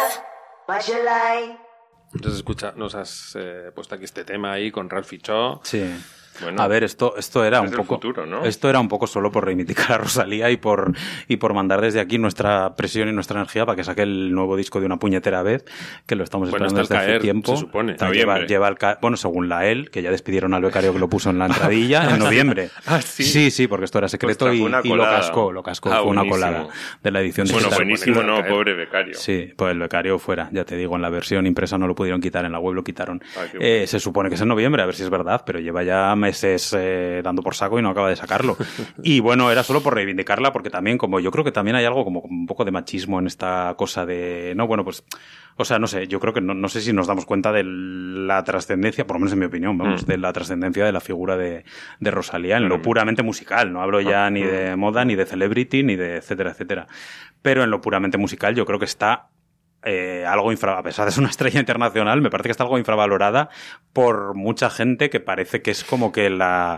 Entonces, escucha, nos has eh, puesto aquí este tema ahí con Ralph Fichó. Sí. Bueno, a ver, esto, esto era un poco, futuro, ¿no? Esto era un poco solo por reivindicar a Rosalía y por, y por mandar desde aquí nuestra presión y nuestra energía para que saque el nuevo disco de una puñetera vez, que lo estamos bueno, esperando desde caer, hace tiempo. Se supone. Lleva, lleva el ca- bueno, según la E L, que ya despidieron al becario que lo puso en la entradilla en noviembre. Ah, sí. Sí, sí, porque esto era secreto. Ostras, y, y lo cascó, lo cascó, ah, fue una buenísimo. colada de la edición Bueno, digital. buenísimo, no, caer. pobre becario. Sí, pues el becario fuera, ya te digo, en la versión impresa no lo pudieron quitar, en la web lo quitaron. Ah, qué bueno. eh, se supone que es en noviembre, a ver si es verdad, pero lleva ya meses eh, dando por saco y no acaba de sacarlo. Y bueno, era solo por reivindicarla, porque también, como yo creo que también hay algo como un poco de machismo en esta cosa de, no, bueno, pues, o sea, no sé, yo creo que no, no sé si nos damos cuenta de la trascendencia, por lo menos en mi opinión, vamos, mm. de la trascendencia de la figura de, de Rosalía en mm. lo puramente musical, no hablo ya mm. ni de moda, ni de celebrity, ni de etcétera, etcétera. Pero en lo puramente musical yo creo que está Eh, algo infra, a pesar de ser una estrella internacional, me parece que está algo infravalorada por mucha gente que parece que es como que la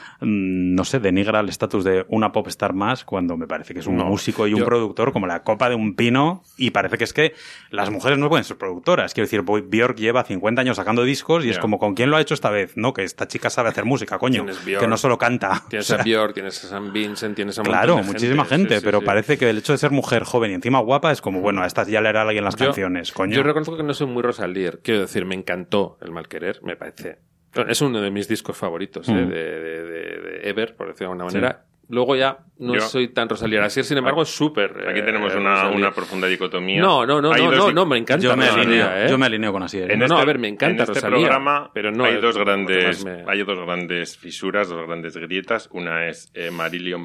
no sé, denigra el estatus de una popstar más cuando me parece que es un no, músico y un yo... productor como la copa de un pino, y parece que es que las mujeres no pueden ser productoras. Quiero decir, Björk lleva cincuenta años sacando discos y yeah. es como, ¿con quién lo ha hecho esta vez? No, que esta chica sabe hacer música, coño, que no solo canta. Tienes o sea, a Björk, tienes a Sam Vincent, tienes a claro, de muchísima gente, gente sí, sí, pero sí. parece que el hecho de ser mujer joven y encima guapa es como, bueno, a estas ya le hará alguien las yo, canciones, coño. Yo reconozco que no soy muy Rosalier, quiero decir, me encantó El Malquerer, me parece... Es uno de mis discos favoritos mm. ¿eh? de, de, de, de Ever, por decirlo de alguna manera. Sí. Luego ya no Yo, soy tan Rosalier. Así, sin embargo, es súper. Aquí eh, tenemos una, una profunda dicotomía. No, no, no, no, no, no, me encanta. Yo me, Rosalía, alineo, ¿eh? yo me alineo con Asier. En no, este, no, a ver, me encanta en este Rosalía, programa pero no, hay dos grandes, me... hay dos grandes fisuras, dos grandes grietas. Una es eh, Marillion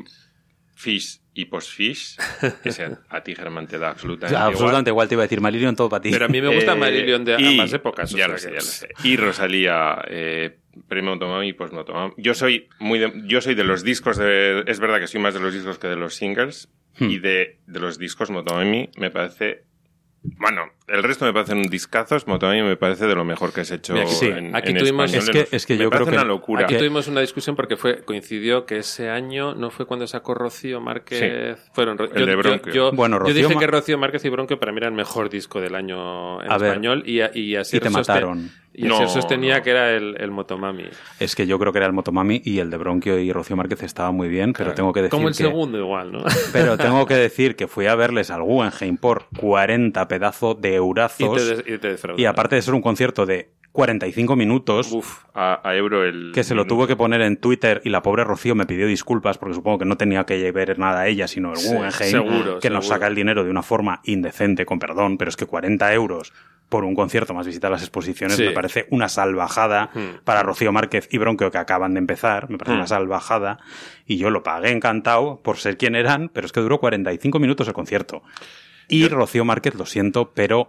Fish y Post-Fish, que sea, a ti, Germán, te da absolutamente igual. Absolutamente igual, te iba a decir Marillion, todo para ti. Pero a mí me gusta eh, Marillion de y, ambas épocas. Ya lo sé, ya lo sé. Y Rosalía, eh, pre-Motomami y post-Motomami. Yo soy muy de, yo soy de los discos de... Es verdad que soy más de los discos que de los singles. Hmm. Y de, de los discos Motomami me parece... Bueno, el resto me parecen discazos. Motomami me parece de lo mejor que has hecho Mira, sí, en, aquí en tuvimos, español. Es que, es que me yo creo que una locura. Aquí tuvimos una discusión porque fue coincidió que ese año no fue cuando sacó Rocío Márquez. Sí, fueron yo, el de Bronquio. Yo, yo, bueno, yo dije Ma... que Rocío Márquez y Bronquio para mí era el mejor disco del año en a español ver, y, y así y te mataron. Y no, sostenía no. que era el, el Motomami. Es que yo creo que era el Motomami y el de Bronquio y Rocío Márquez estaba muy bien, claro. pero tengo que decir como el que... segundo igual, ¿no? Pero tengo que decir que fui a verles al Guggenheim por cuarenta pedazos de eurazos y, te, y, te y aparte de ser un concierto de cuarenta y cinco minutos, Uf, a, a euro el que se lo tuvo que poner en Twitter y la pobre Rocío me pidió disculpas porque supongo que no tenía que ver nada a ella sino el sí, Guggenheim, seguro, que seguro. nos saca el dinero de una forma indecente, con perdón, pero es que cuarenta euros por un concierto más visitar las exposiciones sí. me parece una salvajada hmm. para Rocío Márquez y Bronquio, que acaban de empezar, me parece hmm. una salvajada, y yo lo pagué encantado por ser quien eran, pero es que duró cuarenta y cinco minutos el concierto. Y yo... Rocío Márquez, lo siento, pero...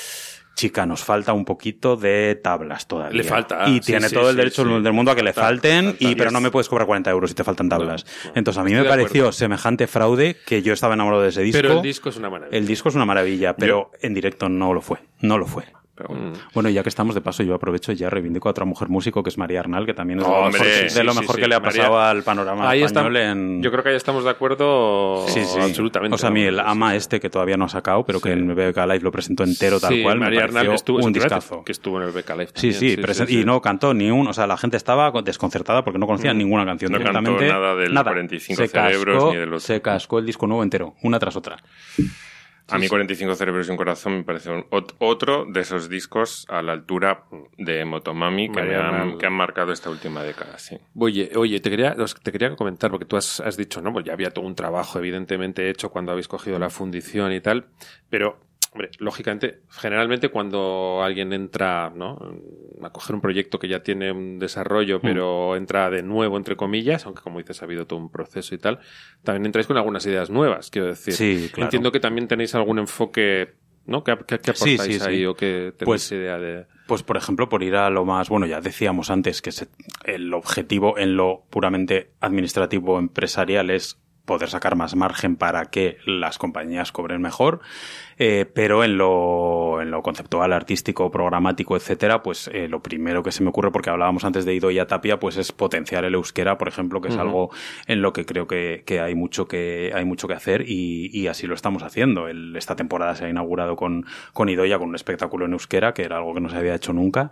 Chica, nos falta un poquito de tablas todavía. Le falta. Y tiene sí, todo sí, el derecho sí, sí. del mundo a que le falta, falten, falta, y pero es... no me puedes cobrar cuarenta euros si te faltan tablas. No, no. Entonces a mí Estoy me pareció semejante fraude que yo estaba enamorado de ese disco. Pero el disco es una maravilla. El disco es una maravilla, pero yo... en directo no lo fue. No lo fue. Pero bueno. Mm. Bueno, ya que estamos de paso, yo aprovecho y ya reivindico a otra mujer músico que es María Arnal, que también es de lo Hombre, mejor, que, sí, de lo sí, mejor sí. que le ha María- pasado al panorama Ahí español está- en... Yo creo que ahí estamos de acuerdo Sí, sí. absolutamente. O sea, a mí el vamos, Ama sí, sí. este que todavía no ha sacado, pero Sí. que en B B K Live lo presentó entero tal Sí, cual, María me Arnal pareció estuvo, un es verdad discazo. que estuvo en el B K Live Sí, también, sí, presen- y no cantó ni un, o sea, la gente estaba desconcertada porque no conocía Mm. ninguna canción No cantó directamente. nada del cuarenta y cinco Se cerebros cascó- ni del otro. Se cascó el disco nuevo entero, una tras otra. A mí cuarenta y cinco cerebros y un corazón me parece un- ot- otro de esos discos a la altura de Motomami que, me María han, Arnal. que han marcado esta última década, sí. Oye, oye, te quería, os- te quería comentar, porque tú has, has dicho, no, pues ya había todo un trabajo evidentemente hecho cuando habéis cogido la fundición y tal, pero, hombre, lógicamente, generalmente cuando alguien entra, ¿no?, a coger un proyecto que ya tiene un desarrollo, pero entra de nuevo, entre comillas, aunque como dices ha habido todo un proceso y tal, también entráis con algunas ideas nuevas, quiero decir. Sí, claro. Entiendo que también tenéis algún enfoque, ¿no?, que, que, que Sí, aportáis sí, sí. ahí o que tenéis Pues- idea de... Pues, por ejemplo, por ir a lo más, bueno, ya decíamos antes que se- el objetivo en lo puramente administrativo empresarial es poder sacar más margen para que las compañías cobren mejor, eh, pero en lo, en lo conceptual, artístico, programático, etcétera, pues eh, lo primero que se me ocurre, porque hablábamos antes de Idoia Tapia, pues es potenciar el euskera, por ejemplo, que es Ujú. algo en lo que creo que, que hay mucho que hay mucho que hacer y, y así lo estamos haciendo. El- esta temporada se ha inaugurado con, con Idoia, con un espectáculo en euskera, que era algo que no se había hecho nunca,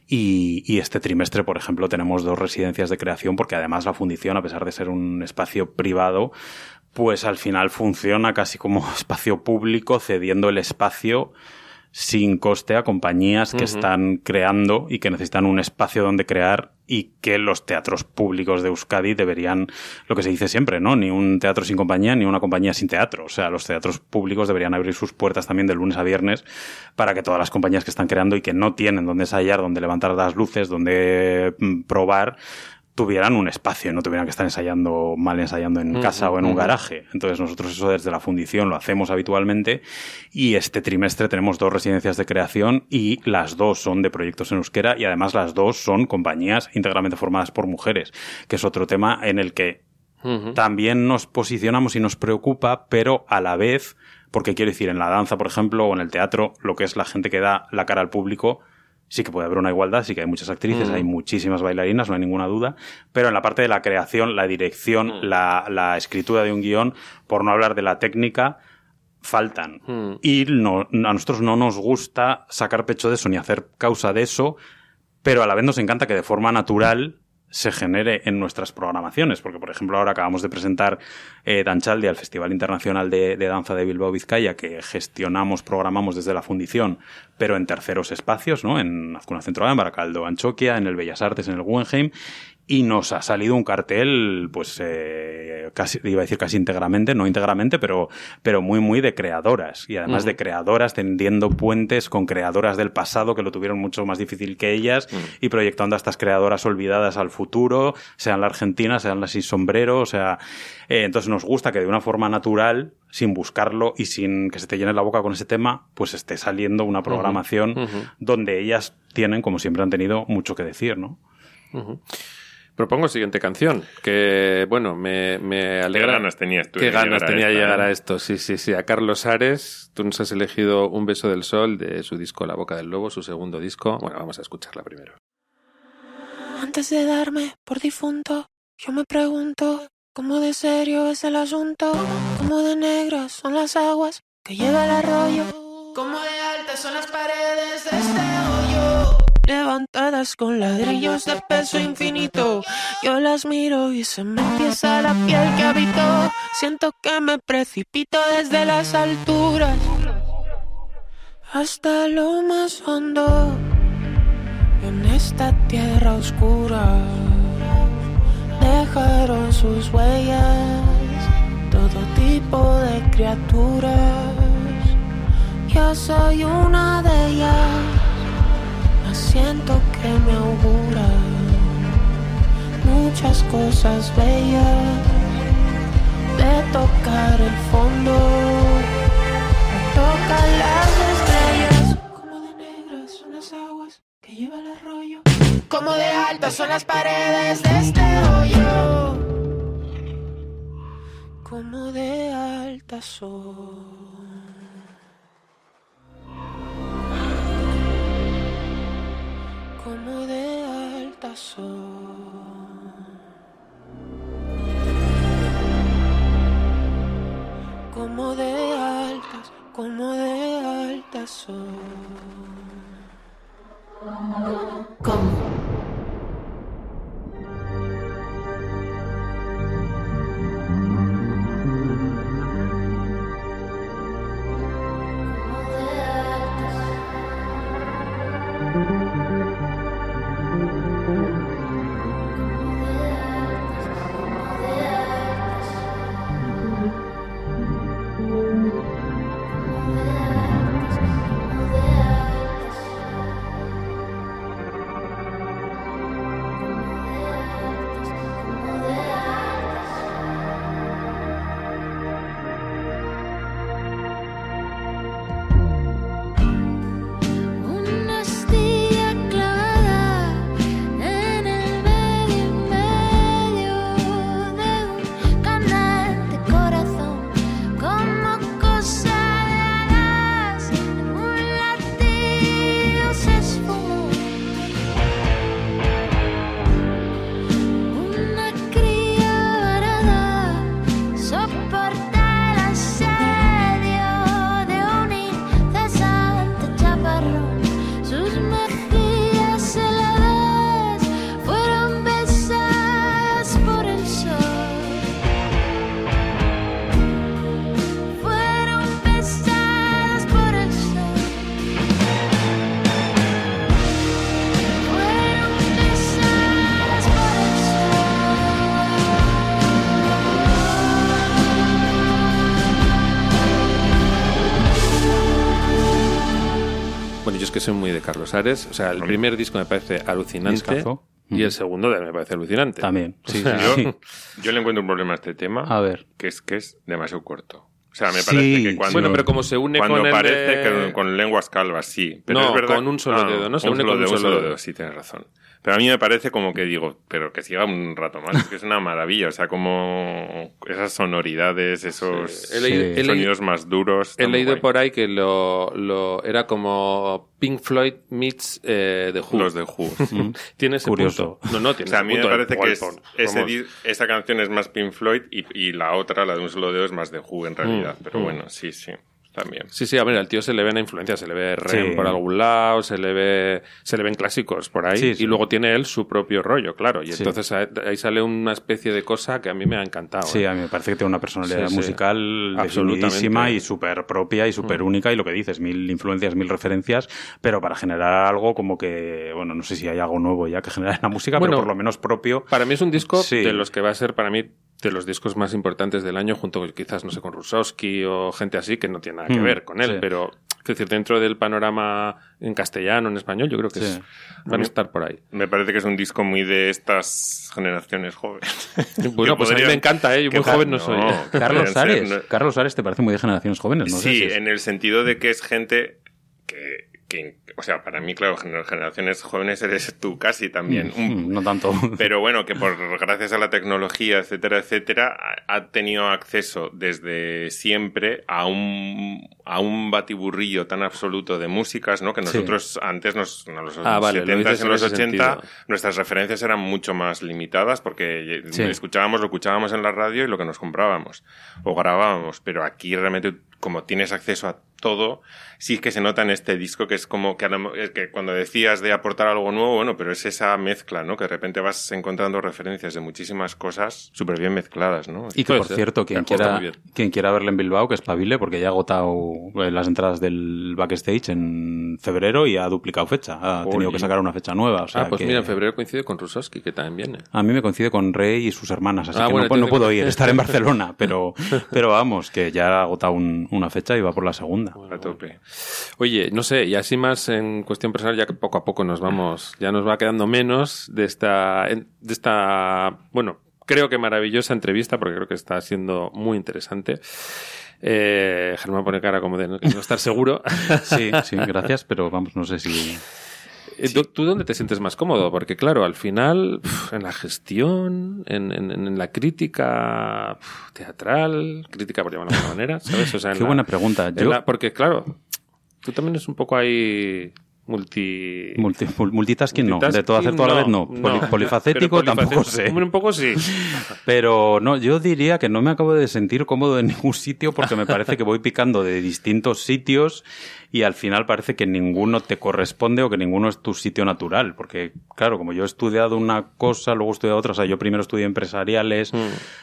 y, y este trimestre, por ejemplo, tenemos dos residencias de creación, porque además la fundición, a pesar de ser un espacio privado, pues al final funciona casi como espacio público, cediendo el espacio sin coste a compañías que Ujú. están creando y que necesitan un espacio donde crear, y que los teatros públicos de Euskadi deberían, lo que se dice siempre, ¿no? Ni un teatro sin compañía, ni una compañía sin teatro. O sea, los teatros públicos deberían abrir sus puertas también de lunes a viernes para que todas las compañías que están creando y que no tienen donde ensayar, donde levantar las luces, donde mm, probar, tuvieran un espacio y no tuvieran que estar ensayando, mal ensayando en Ujú, casa o en un ujú. garaje. Entonces nosotros eso desde la fundición lo hacemos habitualmente, y este trimestre tenemos dos residencias de creación y las dos son de proyectos en euskera, y además las dos son compañías íntegramente formadas por mujeres, que es otro tema en el que Ujú. también nos posicionamos y nos preocupa, pero a la vez, porque quiero decir, en la danza, por ejemplo, o en el teatro, lo que es la gente que da la cara al público, sí que puede haber una igualdad, sí que hay muchas actrices, Mm. hay muchísimas bailarinas, no hay ninguna duda, pero en la parte de la creación, la dirección, Mm. la, la escritura de un guión, por no hablar de la técnica, faltan. Mm. Y no, a nosotros no nos gusta sacar pecho de eso ni hacer causa de eso, pero a la vez nos encanta que de forma natural se genere en nuestras programaciones, porque por ejemplo ahora acabamos de presentar eh, Danchaldi al Festival Internacional de, de Danza de Bilbao Vizcaya, que gestionamos, programamos desde la fundición, pero en terceros espacios, ¿no? En Azcuna Centro A, en Baracaldo, Antxokia, en el Bellas Artes, en el Guggenheim, y nos ha salido un cartel, pues eh, casi, iba a decir casi íntegramente, no íntegramente, pero, pero muy, muy de creadoras, y además Mm. de creadoras tendiendo puentes con creadoras del pasado que lo tuvieron mucho más difícil que ellas, Mm. y proyectando a estas creadoras olvidadas al futuro, sean la Argentina, sean las Sin Sombrero, o sea, eh, entonces nos gusta que de una forma natural, sin buscarlo y sin que se te llene la boca con ese tema, pues esté saliendo una programación Ujú. donde ellas tienen, como siempre han tenido, mucho que decir, ¿no? Ujú. Propongo siguiente canción, que, bueno, me, me alegra... Qué ganas tenías tú Qué de ganas llegar a tenía de esta, llegar ¿eh? a esto, sí, sí, sí. A Carlos Ares, tú nos has elegido Un beso del sol de su disco La boca del lobo, su segundo disco. Bueno, vamos a escucharla primero. Antes de darme por difunto, yo me pregunto cómo de serio es el asunto, cómo de negras son las aguas que lleva el arroyo, cómo de altas son las paredes de este hoyo, levantadas con ladrillos de peso infinito. Yo las miro y se me empieza la piel que habito, siento que me precipito desde las alturas hasta lo más hondo. En esta tierra oscura dejaron sus huellas todo tipo de criaturas. Yo soy una de ellas, mas siento que me augura muchas cosas bellas. De tocar el fondo, me tocan las estrellas. Como de negras son las aguas que lleva el arroyo, como de altas son las paredes de este hoyo, como de altas son. como de alta soy. Como de altas, como de altas soy. ¿Cómo? Que soy muy de Carlos Ares. O sea, el primer disco me parece alucinante. Discazo. Y el segundo me parece alucinante. También. Sí, O sea, sí, sí. Yo, yo le encuentro un problema a este tema. A ver. Que es que es demasiado corto. O sea, me Sí, parece que cuando... Bueno, pero como se une cuando con el parece de- que con lenguas calvas, sí. Pero No, es verdad... con un solo dedo, ¿no? Se un une solo con un dedo, solo dedo. Sí, tienes razón. Pero a mí me parece como que digo, pero que siga un rato más. Es que es una maravilla. O sea, como esas sonoridades, esos Sí. He leído- he leído- sonidos más duros. He está muy leído guay. por ahí que lo, lo era como Pink Floyd meets eh, The Who. Los de Who. Tiene ese Curioso. punto. No, no, O tiene sea, a ese mí me punto. parece que es, Vamos, ese vamos. di- esa canción es más Pink Floyd y, y la otra, la de un solo dedo, es más de Who en realidad. Mm, Pero mm. bueno, sí, sí, también. Sí, sí, a ver, al tío se le ve una influencia, se le ve Rem Sí. por algún lado, se le ve, se le ven clásicos por ahí, Sí, sí. y luego tiene él su propio rollo, claro, y Sí. entonces ahí ahí sale una especie de cosa que a mí me ha encantado. Sí, ¿eh? a mí me parece que tiene una personalidad Sí, sí. musical Absolutamente. definidísima y súper propia y súper única, y lo que dices, mil influencias, mil referencias, pero para generar algo como que, bueno, no sé si hay algo nuevo ya que generar en la música, Bueno, pero por lo menos propio. Para mí es un disco Sí. de los que va a ser, para mí, de los discos más importantes del año, junto con, quizás, no sé, con Rusowski o gente así, que no tiene nada que Mm, ver con él, sí. pero, es decir, dentro del panorama en castellano, en español, yo creo que Sí. es- van a estar por ahí. Me parece que es un disco muy de estas generaciones jóvenes. Bueno, Que pues a mí podrían- me encanta, ¿eh? Yo que muy tal- joven no soy. Carlos podrían ser, Ares. ¿no? Carlos Ares te parece muy de generaciones jóvenes, ¿no? sé Sí, si es- en el sentido de que es gente que, que, o sea, para mí, claro, gener- generaciones jóvenes eres tú casi también. Un- Mm, no tanto. Pero bueno, que por gracias a la tecnología, etcétera, etcétera, ha, ha tenido acceso desde siempre a un, a un batiburrillo tan absoluto de músicas, ¿no? Que nosotros antes, nos, en los Ah, vale, lo setenta dices y en en los ese ochenta, sentido. nuestras referencias eran mucho más limitadas porque Sí. escuchábamos, lo escuchábamos en la radio y lo que nos comprábamos o grabábamos. Pero aquí realmente, como tienes acceso a todo, sí que se nota en este disco que es como que, a lo- es que cuando decías de aportar algo nuevo, bueno, pero es esa mezcla, ¿no? Que de repente vas encontrando referencias de muchísimas cosas súper bien mezcladas, ¿no? Y que, Puede por ser. cierto, quien Está quiera, muy bien. quien quiera verle en Bilbao, que espabile, porque ya ha agotado eh, las entradas del backstage en febrero y ha duplicado fecha. Ha Oye. tenido que sacar una fecha nueva. O sea ah, pues que mira, en febrero coincide con Rusowski, que también viene. A mí me coincide con Rey y sus hermanas, así Ah, que bueno, no, pu- no entonces- puedo ir, estar en Barcelona, pero, pero vamos, que ya ha agotado un- una fecha y va por la segunda. A tope. Oye, no sé, y así más en cuestión personal, ya que poco a poco nos vamos, ya nos va quedando menos de esta, en- de esta, bueno, creo que maravillosa entrevista, porque creo que está siendo muy interesante. Eh, Germán pone cara como de no, no estar seguro. Sí, sí, gracias, pero vamos, no sé si... Eh, ¿Tú, tú dónde te sientes más cómodo? Porque claro, al final, pf, en la gestión, en, en, en la crítica pf, teatral, crítica por llamarlo de alguna manera, ¿sabes? O sea, en Qué la- buena pregunta. en Yo, la- porque claro, tú también es un poco ahí... multi... Multi, multitasking no, multitasking de todo hacer toda no, la vez no. Poli, no. Polifacético Pero tampoco polifacético, sé. Un poco sí. Pero no, yo diría que no me acabo de sentir cómodo en ningún sitio porque me parece que voy picando de distintos sitios y al final parece que ninguno te corresponde o que ninguno es tu sitio natural. Porque, claro, como yo he estudiado una cosa, luego he estudiado otra, o sea, yo primero estudié empresariales, mm.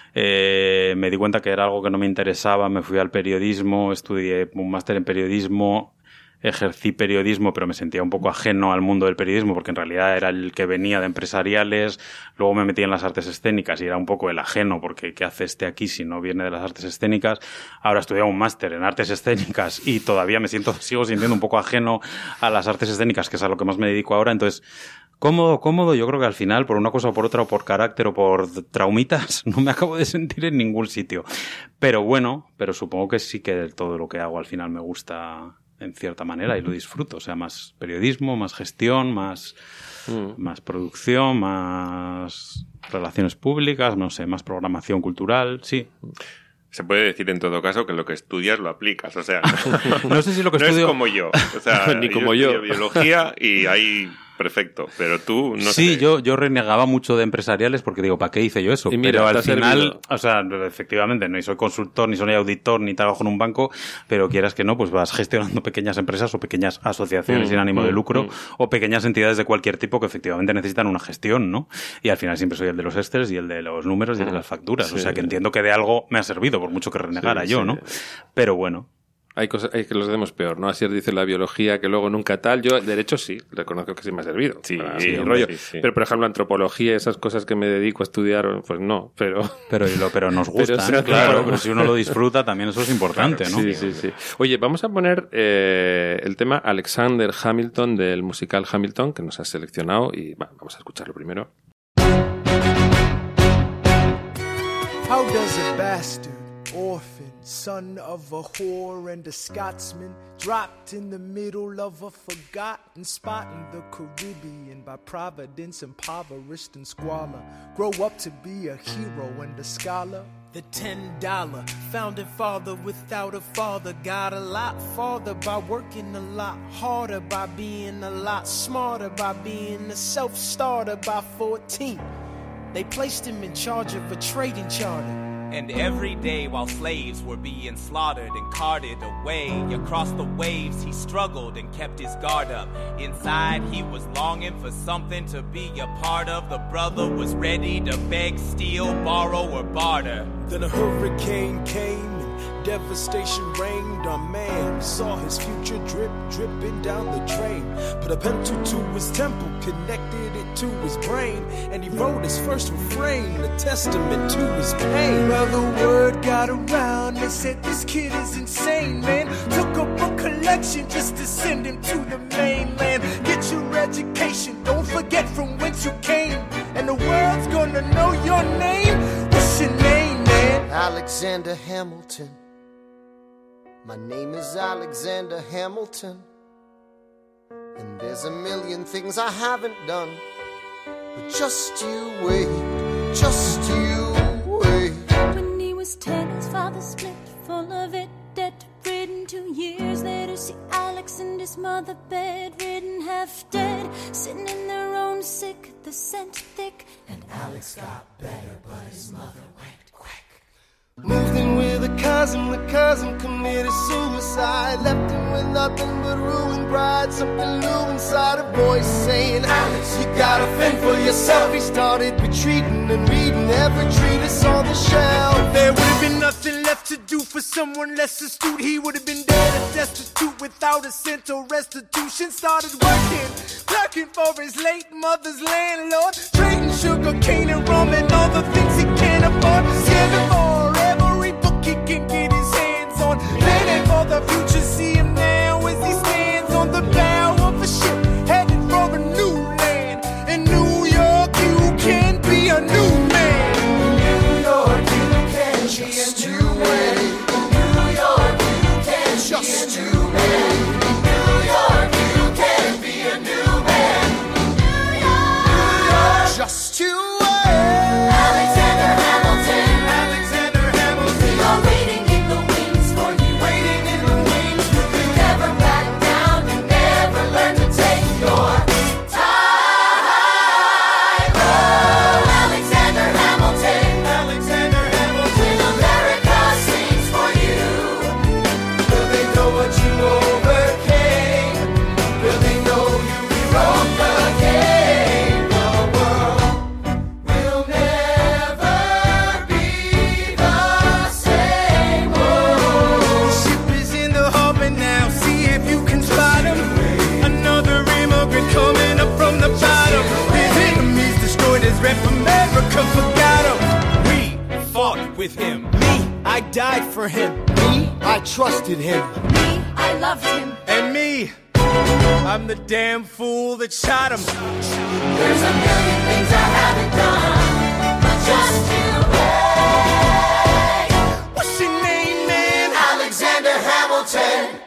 eh, me di cuenta que era algo que no me interesaba, me fui al periodismo, estudié un máster en periodismo, ejercí periodismo, pero me sentía un poco ajeno al mundo del periodismo porque en realidad era el que venía de empresariales. Luego me metí en las artes escénicas y era un poco el ajeno porque ¿qué hace este aquí si no viene de las artes escénicas? Ahora estudié un máster en artes escénicas y todavía me siento, sigo sintiendo un poco ajeno a las artes escénicas, que es a lo que más me dedico ahora. Entonces, cómodo, cómodo, yo creo que al final, por una cosa o por otra, o por carácter o por traumitas, no me acabo de sentir en ningún sitio. Pero bueno, pero supongo que sí que todo lo que hago al final me gusta en cierta manera y lo disfruto. O sea, más periodismo, más gestión, más, mm. más producción, más relaciones públicas, no sé, más programación cultural, sí. Se puede decir en todo caso que lo que estudias lo aplicas, o sea, no sé si lo que no estudio... es como yo, o sea, ni como yo, yo. biología y ahí perfecto, pero tú no sí, sé. yo yo renegaba mucho de empresariales porque digo, ¿para qué hice yo eso? Y mira, pero al final, servido. O sea, efectivamente, no soy consultor, ni soy auditor, ni trabajo en un banco, pero quieras que no, pues vas gestionando pequeñas empresas o pequeñas asociaciones mm, sin ánimo mm, de lucro mm. o pequeñas entidades de cualquier tipo que efectivamente necesitan una gestión, ¿no? Y al final siempre soy el de los Excels y el de los números y el de las facturas. Sí. O sea, que entiendo que de algo me ha servido, por mucho que renegara sí, yo, sí. ¿no? Pero bueno. Hay cosas hay que los demos peor, ¿no? Así dice la biología, que luego nunca tal. Yo, derecho, sí, reconozco que sí me ha servido. Sí, para sí, mi hombre, rollo. sí, sí. Pero, por ejemplo, antropología, esas cosas que me dedico a estudiar, pues no, pero... Pero, lo, pero nos gusta, Pero, o sea, claro, claro. pero si uno lo disfruta, también eso es importante, Claro, ¿no? Sí, sí, sí. Oye, vamos a poner eh, el tema Alexander Hamilton del musical Hamilton, que nos has seleccionado, y va, vamos a escucharlo primero. How does a bastard, orphan, son of a whore and a Scotsman, dropped in the middle of a forgotten spot in the Caribbean by providence, impoverished and squalor, grow up to be a hero and a scholar? The ten dollar founding father without a father got a lot farther by working a lot harder, by being a lot smarter, by being a self-starter. By fourteen, they placed him in charge of a trading charter. And every day while slaves were being slaughtered and carted away across the waves, he struggled and kept his guard up. Inside he was longing for something to be a part of. The brother was ready to beg, steal, borrow, or barter. Then a hurricane came and devastation reigned. Our man saw his future drip, dripping down the drain. Put a pencil to his temple, connected it to his brain, and he wrote his first refrain, a testament to his pain. Well, the word got around, they said this kid is insane, man. Took up a collection just to send him to the mainland. Get your education, don't forget from whence you came, and the world's gonna know your name. What's your name, man? Alexander Hamilton. My name is Alexander Hamilton. And there's a million things I haven't done. But just you wait, just you wait. When he was ten, his father split, full of it, debt-ridden. Two years later, see Alex and his mother bedridden, half dead, sitting in their own sick, the scent thick. And Alex got better, but his mother went quick. Moved in with a cousin, the cousin committed suicide. Left him with nothing but ruined pride. Something new inside a voice saying, Alex, you gotta fend for yourself. He started retreating and reading every treatise on the shelf. There would have been nothing left to do for someone less astute. He would have been dead and destitute without a cent or restitution. Started working, clerking for his late mother's landlord, trading sugar cane and rum and all the things he can't afford. Scamming for every book he can get his hands on, planning for the future. See him now as he stands on the bow of a ship, headed for a new land. In New York, you can be a new man. In New York, you can just be a new man. In New York, you can just be a new man. In New York, you can be a new man. New York, just you wait. with him. Me, I died for him. Me, I trusted him. Me, I loved him. And me, I'm the damn fool that shot him. There's a million things I haven't done, but just to wait. What's your name, man? Alexander Hamilton.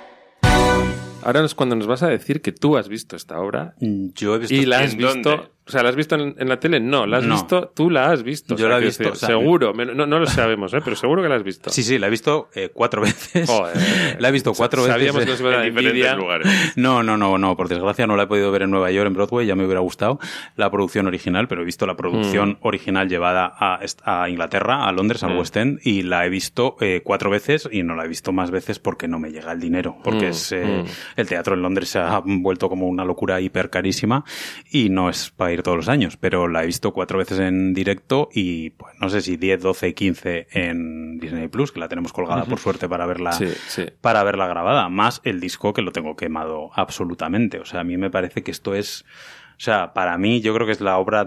Ahora es cuando nos vas a decir que tú has visto esta obra. Yo he visto. Y la has ¿En visto. dónde? O sea, ¿la has visto en, en la tele? No, ¿la has No. visto? Tú la has visto. Yo O sea, la he quiero visto, decir, o sea, seguro. Me- No, no lo sabemos, ¿eh? Pero seguro que la has visto. Sí, sí, la he visto eh, cuatro veces. Joder. La he visto cuatro veces. Sabíamos que nos iba a dar En diferentes envidia. lugares. No, no, no, no. Por desgracia no la he podido ver en Nueva York, en Broadway. Ya me hubiera gustado la producción original, pero he visto la producción Mm. original llevada a, est- a Inglaterra, a Londres, al Mm. West End, y la he visto eh, cuatro veces y no la he visto más veces porque no me llega el dinero. Porque Mm, es eh, mm. el teatro en Londres se ha vuelto como una locura hiper carísima y no es para ir todos los años. Pero la he visto cuatro veces en directo y pues no sé si diez, doce, quince en Disney Plus, que la tenemos colgada por suerte para verla Sí, sí. para verla grabada, más el disco que lo tengo quemado absolutamente. O sea, a mí me parece que esto es... O sea, para mí yo creo que es la obra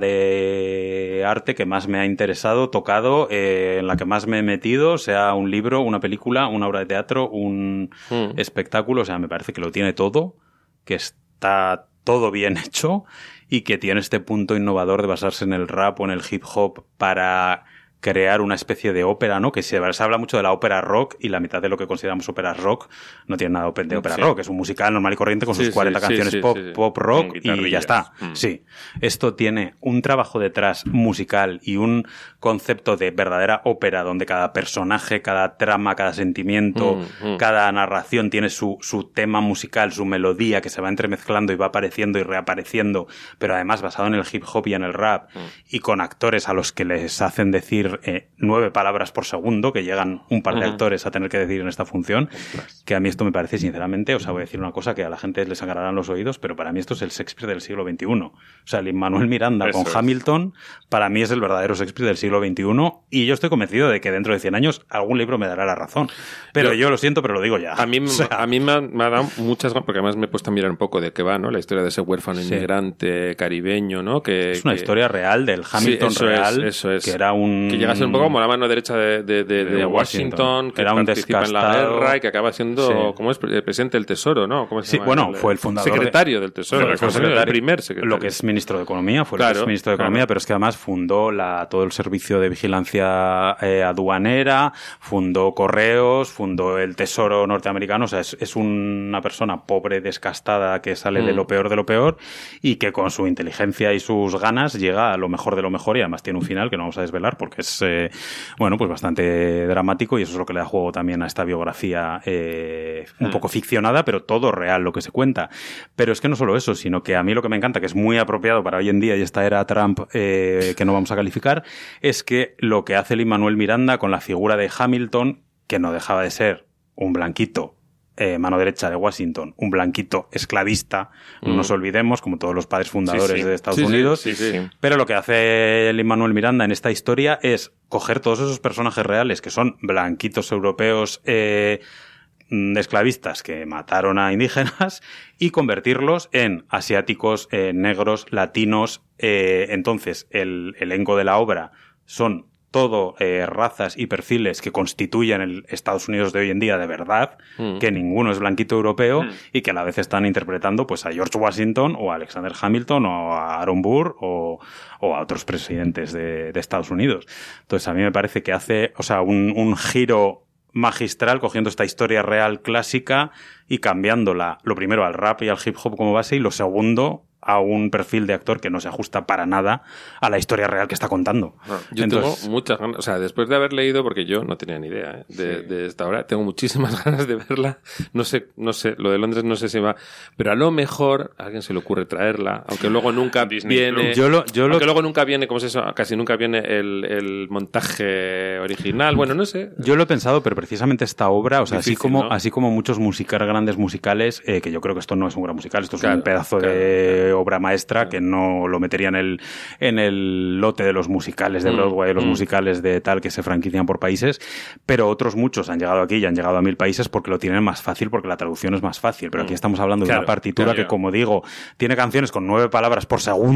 de arte que más me ha interesado, tocado, eh, en la que más me he metido, sea un libro, una película, una obra de teatro, un Mm. espectáculo. O sea, me parece que lo tiene todo, que está todo bien hecho y que tiene este punto innovador de basarse en el rap o en el hip hop para crear una especie de ópera, ¿no? Que se, se habla mucho de la ópera rock y la mitad de lo que consideramos ópera rock no tiene nada de ópera Sí. rock. Es un musical normal y corriente con Sí, sus cuarenta sí, sí, canciones sí, pop, sí, sí. pop rock Con y ya guitarrillas. está. Mm. Sí. Esto tiene un trabajo detrás musical y un concepto de verdadera ópera donde cada personaje, cada trama, cada sentimiento, Mm, mm. cada narración tiene su, su tema musical, su melodía que se va entremezclando y va apareciendo y reapareciendo, pero además basado en el hip hop y en el rap y con actores a los que les hacen decir eh, nueve palabras por segundo, que llegan un par de Ujú. actores a tener que decir en esta función, que a mí esto me parece sinceramente, o sea, voy a decir una cosa que a la gente les sangrarán los oídos, pero para mí esto es el Shakespeare del siglo veintiuno. O sea, el Lin-Manuel Miranda Eso con es. Hamilton, para mí es el verdadero Shakespeare del siglo veintiuno y yo estoy convencido de que dentro de cien años algún libro me dará la razón. Pero yo, Yo- lo siento, pero lo digo ya. A mí, O sea, a mí me, ha, me ha dado muchas ganas, porque además me he puesto a mirar un poco de qué va, ¿no? La historia de ese huérfano Sí. inmigrante caribeño, ¿no? Que, es una que- historia real del Hamilton Sí, eso real, es, eso es. que era un... Que llega a ser un poco como la mano derecha de, de, de- de de Washington, Washington. que Era un participa en la descastado. guerra y que acaba siendo, Sí. ¿cómo es? El presidente del Tesoro, ¿no? ¿Cómo se Sí, llama? bueno, fue el fundador de- Secretario del Tesoro. Fue fue el secretario. primer secretario. Lo que es ministro de Economía, fue Claro, el que es ministro de Economía, claro. pero es que además fundó la, todo el servicio de vigilancia eh, aduanera, fundó correos, fundó el Tesoro norteamericano. O sea, es, es una persona pobre, descastada, que sale de Mm. lo peor de lo peor y que con su inteligencia y sus ganas llega a lo mejor de lo mejor y además tiene un final que no vamos a desvelar porque es, eh, bueno, pues bastante dramático y eso es lo que le da juego también a esta biografía eh, un Mm. poco ficcionada, pero todo real lo que se cuenta. Pero es que no solo eso, sino que a mí lo que me encanta, que es muy apropiado para hoy en día y esta era Trump eh, que no vamos a calificar, es que lo que hace Lin-Manuel Miranda con la figura de Hamilton, que no dejaba de ser un blanquito, eh, mano derecha de Washington, un blanquito esclavista, no Mm. nos olvidemos, como todos los padres fundadores Sí, sí. de Estados Sí, sí, Unidos. sí, sí. Pero lo que hace Lin-Manuel Miranda en esta historia es coger todos esos personajes reales que son blanquitos europeos eh, mm, esclavistas que mataron a indígenas y convertirlos en asiáticos, eh, negros, latinos. Eh, entonces, el elenco de la obra son todo eh, razas y perfiles que constituyen el Estados Unidos de hoy en día de verdad, Mm. que ninguno es blanquito europeo Mm. y que a la vez están interpretando pues a George Washington o a Alexander Hamilton o a Aaron Burr o, o a otros presidentes de, de Estados Unidos. Entonces a mí me parece que hace, o sea, un, un giro magistral cogiendo esta historia real clásica y cambiándola, lo primero al rap y al hip hop como base y lo segundo a un perfil de actor que no se ajusta para nada a la historia real que está contando. Yo Entonces, tengo muchas ganas, o sea, después de haber leído, porque yo no tenía ni idea ¿eh? de, Sí. de esta obra, tengo muchísimas ganas de verla. No sé, no sé, lo de Londres no sé si va, pero a lo mejor a alguien se le ocurre traerla, aunque luego nunca Disney viene, Plus. yo lo, yo lo aunque luego nunca viene, ¿cómo es eso? Casi nunca viene el, el montaje original. Bueno, no sé. Yo lo he pensado, pero precisamente esta obra, o sea, así Difícil, como, ¿no? así como muchos musical, grandes musicales, eh, que yo creo que esto no es un gran musical, esto es Claro, un pedazo claro, de claro. obra maestra que no lo metería en el, en el lote de los musicales de Mm, Broadway, de los mm. musicales de tal que se franquician por países, pero otros muchos han llegado aquí y han llegado a mil países porque lo tienen más fácil, porque la traducción es más fácil. Pero aquí estamos hablando de Claro, una partitura claro. que, como digo, tiene canciones con nueve palabras por segundo,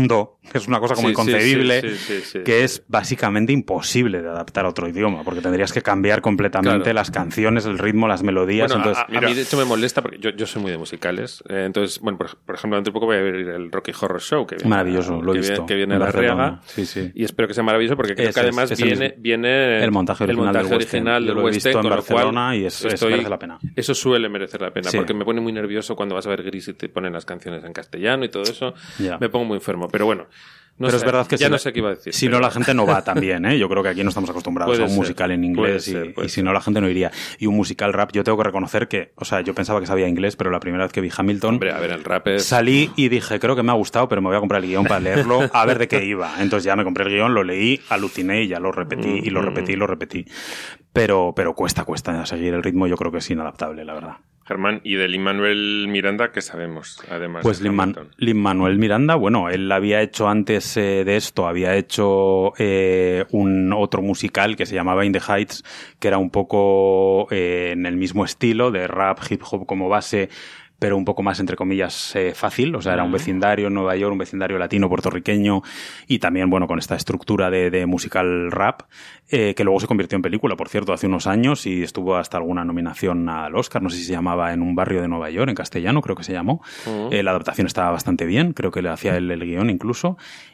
Es una cosa como Sí, inconcebible, sí, sí, sí, sí, sí, que sí. es básicamente imposible de adaptar a otro idioma, porque tendrías que cambiar completamente Claro. las canciones, el ritmo, las melodías. Bueno, entonces, a, a mí de hecho me molesta porque yo, yo soy muy de musicales. Eh, entonces, bueno, por, por ejemplo, dentro de poco voy a ver el Rocky Horror Show. Que viene, Maravilloso, lo he que visto, Viene, que viene en a la Barcelona. Riaga. Sí, sí. Y espero que sea maravilloso porque creo Ese que es- además es el viene, mismo. viene El montaje original el montaje del West End. original Yo del lo he West visto End, en con lo Barcelona cual y es- es- estoy- merece la pena. Eso suele merecer la pena Sí. porque me pone muy nervioso cuando vas a ver Gris y te ponen las canciones en castellano y todo eso. Ya. Me pongo muy enfermo. Pero bueno. No pero sé, es verdad que ya si no la- sé qué iba a decir. Si pero- no, la gente no va también, ¿eh? Yo creo que aquí no estamos acostumbrados Puede a un ser, musical en puede inglés y, ser, puede y si no, la gente no iría. Y un musical rap, yo tengo que reconocer que, o sea, yo pensaba que sabía inglés, pero la primera vez que vi Hamilton, Hombre, a ver, el rap es... salí y dije, creo que me ha gustado, pero me voy a comprar el guión para leerlo, a ver de qué iba. Entonces ya me compré el guión, lo leí, aluciné y ya lo repetí, y lo repetí, y lo repetí. Pero, pero cuesta, cuesta seguir el ritmo, yo creo que es inadaptable, la verdad. Germán, ¿y de Lin-Manuel Miranda qué sabemos, además Pues de Hamilton? Lin-Manuel Miranda, bueno, él había hecho antes eh, de esto, había hecho eh, un otro musical que se llamaba In the Heights, que era un poco eh, en el mismo estilo, de rap, hip hop como base, pero un poco más, entre comillas, eh, fácil. O sea, era un vecindario en Nueva York, un vecindario latino, puertorriqueño, y también, bueno, con esta estructura de, de musical rap, eh, que luego se convirtió en película, por cierto, hace unos años, y estuvo hasta alguna nominación al Oscar, no sé si se llamaba En un barrio de Nueva York, en castellano, creo que se llamó. Uh-huh. Eh, la adaptación estaba bastante bien, creo que le hacía el, el guión incluso,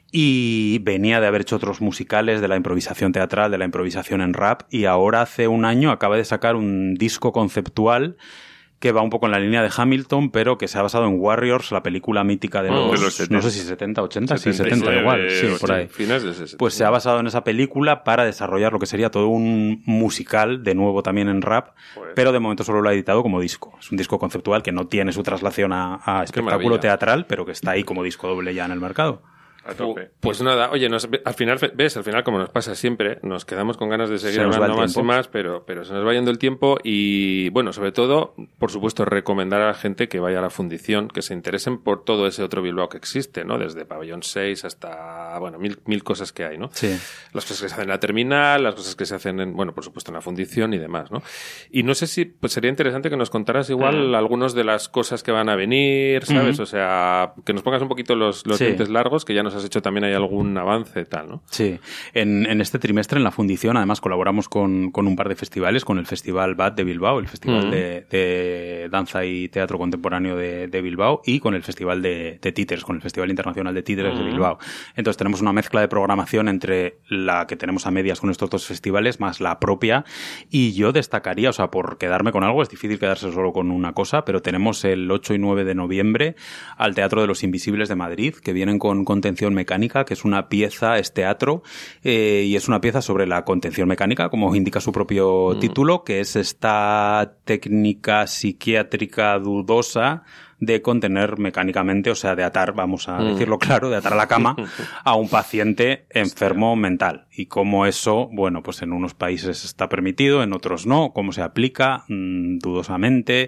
y venía de haber hecho otros musicales, de la improvisación teatral, de la improvisación en rap, y ahora hace un año acaba de sacar un disco conceptual que va un poco en la línea de Hamilton, pero que se ha basado en Warriors, la película mítica de Oh, los, de los no sé si setenta, ochenta, sí, setenta y setenta igual, nueve, sí, por ahí. Finales de sesenta. Pues se ha basado en esa película para desarrollar lo que sería todo un musical, de nuevo también en rap, Pues- pero de momento solo lo ha editado como disco. Es un disco conceptual que no tiene su traslación a, a espectáculo maravilla. teatral, pero que está ahí como disco doble ya en el mercado. A tope. Pues nada, oye, nos, al final, ves, al final, como nos pasa siempre, nos quedamos con ganas de seguir Se nos va hablando el más y tiempo. más, pero, pero se nos va yendo el tiempo y, bueno, sobre todo, por supuesto, recomendar a la gente que vaya a la fundición, que se interesen por todo ese otro Bilbao que existe, ¿no? Desde Pabellón seis hasta, bueno, mil, mil cosas que hay, ¿no? Sí. Las cosas que se hacen en la terminal, las cosas que se hacen, en, bueno, por supuesto, en la fundición y demás, ¿no? Y no sé si, pues sería interesante que nos contaras igual Mm. algunas de las cosas que van a venir, ¿sabes? Ujú. O sea, que nos pongas un poquito los, los Sí. dientes largos, que ya nos has hecho también hay algún avance tal, ¿no? Sí, en, en este trimestre en la fundición además colaboramos con, con un par de festivales, con el Festival B A T de Bilbao, el Festival Mm. de, de Danza y Teatro Contemporáneo de, de Bilbao, y con el Festival de, de Títeres, con el Festival Internacional de Títeres de Mm. Bilbao. Entonces tenemos una mezcla de programación entre la que tenemos a medias con estos dos festivales, más la propia, y yo destacaría, o sea, por quedarme con algo, es difícil quedarse solo con una cosa, pero tenemos el ocho y nueve de noviembre al Teatro de los Invisibles de Madrid, que vienen con Contención Mecánica, que es una pieza, es teatro, eh, y es una pieza sobre la contención mecánica, como indica su propio Mm. título, que es esta técnica psiquiátrica dudosa de contener mecánicamente, o sea, de atar, vamos a Mm. decirlo claro, de atar a la cama a un paciente enfermo mental. Y cómo eso, bueno, pues en unos países está permitido, en otros no, cómo se aplica, mmm, dudosamente.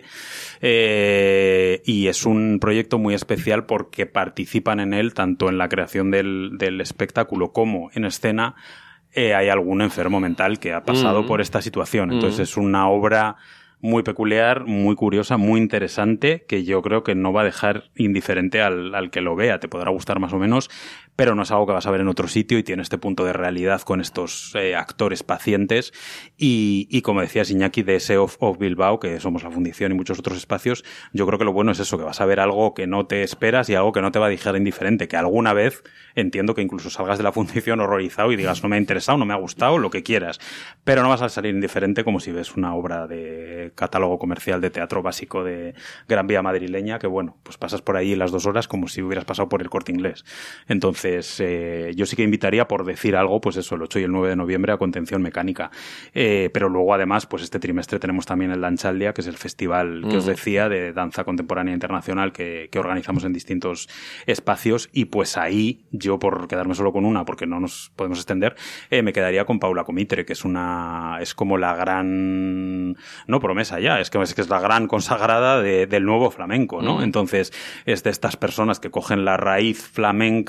Eh, y es un proyecto muy especial porque participan en él, tanto en la creación del, del espectáculo como en escena, eh, hay algún enfermo mental que ha pasado Mm. por esta situación. Entonces Mm. es una obra muy peculiar, muy curiosa, muy interesante, que yo creo que no va a dejar indiferente al, al que lo vea. Te podrá gustar más o menos, pero no es algo que vas a ver en otro sitio y tiene este punto de realidad con estos eh, actores pacientes. Y, y como decías, Iñaki, de ese Off, Off Bilbao, que somos la fundición y muchos otros espacios, yo creo que lo bueno es eso, que vas a ver algo que no te esperas y algo que no te va a dejar indiferente, que alguna vez entiendo que incluso salgas de la fundición horrorizado y digas, no me ha interesado, no me ha gustado, lo que quieras, pero no vas a salir indiferente como si ves una obra de catálogo comercial de teatro básico de Gran Vía madrileña, que bueno, pues pasas por ahí las dos horas como si hubieras pasado por el Corte Inglés. Entonces, eh, yo sí que invitaría, por decir algo, pues eso, el ocho y el nueve de noviembre a Contención Mecánica. Eh, pero luego, además, pues este trimestre tenemos también el Danchaldia, que es el festival que Mm. os decía de danza contemporánea internacional que, que organizamos en distintos espacios, y pues ahí, yo por quedarme solo con una, porque no nos podemos extender, eh, me quedaría con Paula Comitre, que es una, es como la gran, no promesa ya, es que es, que es la gran consagrada de, del nuevo flamenco, ¿no? Mm. Entonces, es de estas personas que cogen la raíz flamenca y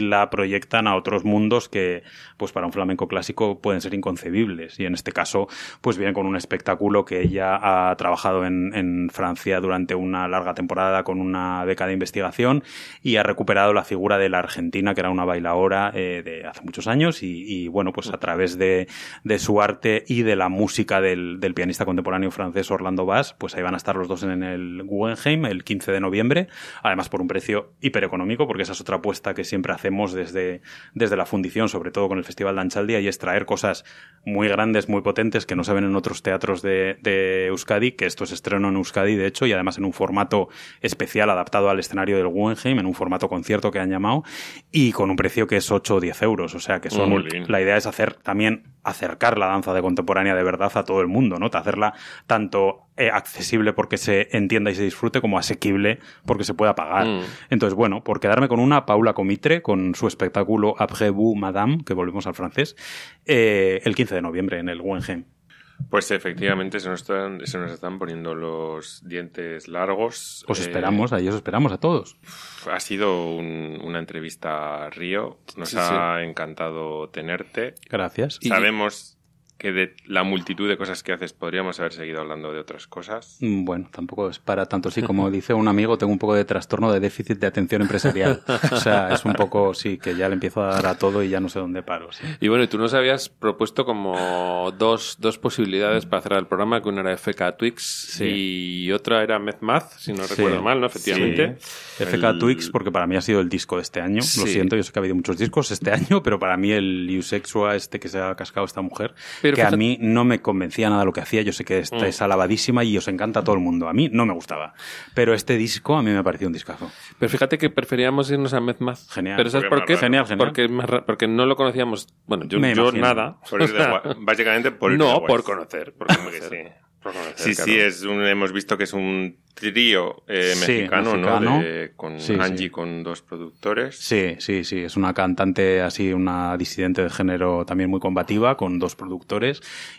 la proyectan a otros mundos que, pues para un flamenco clásico pueden ser inconcebibles. Y en este caso, pues viene con un espectáculo que ella ha trabajado en, en Francia durante una larga temporada con una beca de investigación y ha recuperado la figura de la argentina, que era una bailaora eh, de hace muchos años y, y bueno, pues a través de, de su arte y de la música del, del pianista contemporáneo francés Orlando Bass, pues ahí van a estar los dos en el Guggenheim el quince de noviembre, además por un precio hipereconómico, porque esa es otra apuesta que siempre hacemos desde, desde la fundición, sobre todo con el Festival de Antzaldia, y es traer cosas muy grandes, muy potentes, que no se ven en otros teatros de, de Euskadi, que esto es estreno en Euskadi, de hecho, y además en un formato especial adaptado al escenario del Guggenheim, en un formato concierto que han llamado, y con un precio que es ocho o diez euros, o sea que son, la idea es hacer también acercar la danza de contemporánea de verdad a todo el mundo, ¿no? Hacerla tanto eh, accesible porque se entienda y se disfrute, como asequible porque se pueda pagar. Mm. Entonces, bueno, por quedarme con una, Paula Comitre, con su espectáculo Après vous, Madame, que volvemos al francés, eh, el quince de noviembre en el Guggenheim. Pues efectivamente se nos están, se nos están poniendo los dientes largos. Os esperamos, eh, ahí os esperamos a todos. Ha sido un, una entrevista, Río. Nos sí, ha sí. encantado tenerte. Gracias. Sabemos que de la multitud de cosas que haces podríamos haber seguido hablando de otras cosas. Bueno, tampoco es para tanto. Sí, como dice un amigo, tengo un poco de trastorno de déficit de atención empresarial. O sea, es un poco, sí, que ya le empiezo a dar a todo y ya no sé dónde paro. Sí. Y bueno, y tú nos habías propuesto como dos, dos posibilidades para cerrar el programa, que una era F K Twix sí. y otra era MedMath, si no sí. recuerdo mal, ¿no? Efectivamente. Sí. F K el... Twix, porque para mí ha sido el disco de este año. Sí. Lo siento, yo sé que ha habido muchos discos este año, pero para mí el Eusexua, este que se ha cascado esta mujer, pero que fíjate... a mí no me convencía nada lo que hacía. Yo sé que esta mm. es alabadísima y os encanta a todo el mundo. A mí no me gustaba. Pero este disco a mí me pareció un discazo. Pero fíjate que preferíamos irnos a MedMath. Genial. Pero ¿sabes por qué? Genial, genial. Porque, porque no lo conocíamos. Bueno, yo, yo nada. Por ir de gua... Básicamente por ir No, de por conocer. Por conocer. Sí. Sí, claro. sí, es un, hemos visto que es un trío eh, mexicano, sí, mexicano, ¿no? De, con sí, Angie, sí. con dos productores. Sí, sí, sí. Es una cantante así, una disidente de género también muy combativa, con dos productores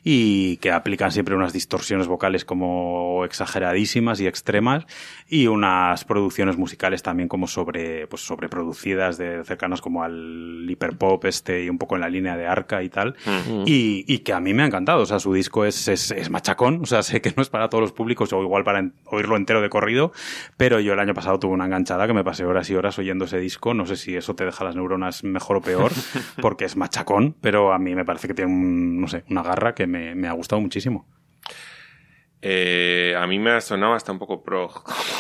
y que aplican siempre unas distorsiones vocales como exageradísimas y extremas y unas producciones musicales también como sobre, pues sobreproducidas, de cercanas como al hiperpop este y un poco en la línea de Arca y tal. Mm. Y, y que a mí me ha encantado. O sea, su disco es, es, es machacón. O sea, sé que no es para todos los públicos o igual para oírlo entero de corrido, pero yo el año pasado tuve una enganchada que me pasé horas y horas oyendo ese disco. No sé si eso te deja las neuronas mejor o peor, porque es machacón, pero a mí me parece que tiene un, no sé, una garra que me, me ha gustado muchísimo. Eh, a mí me ha sonado hasta un poco prog.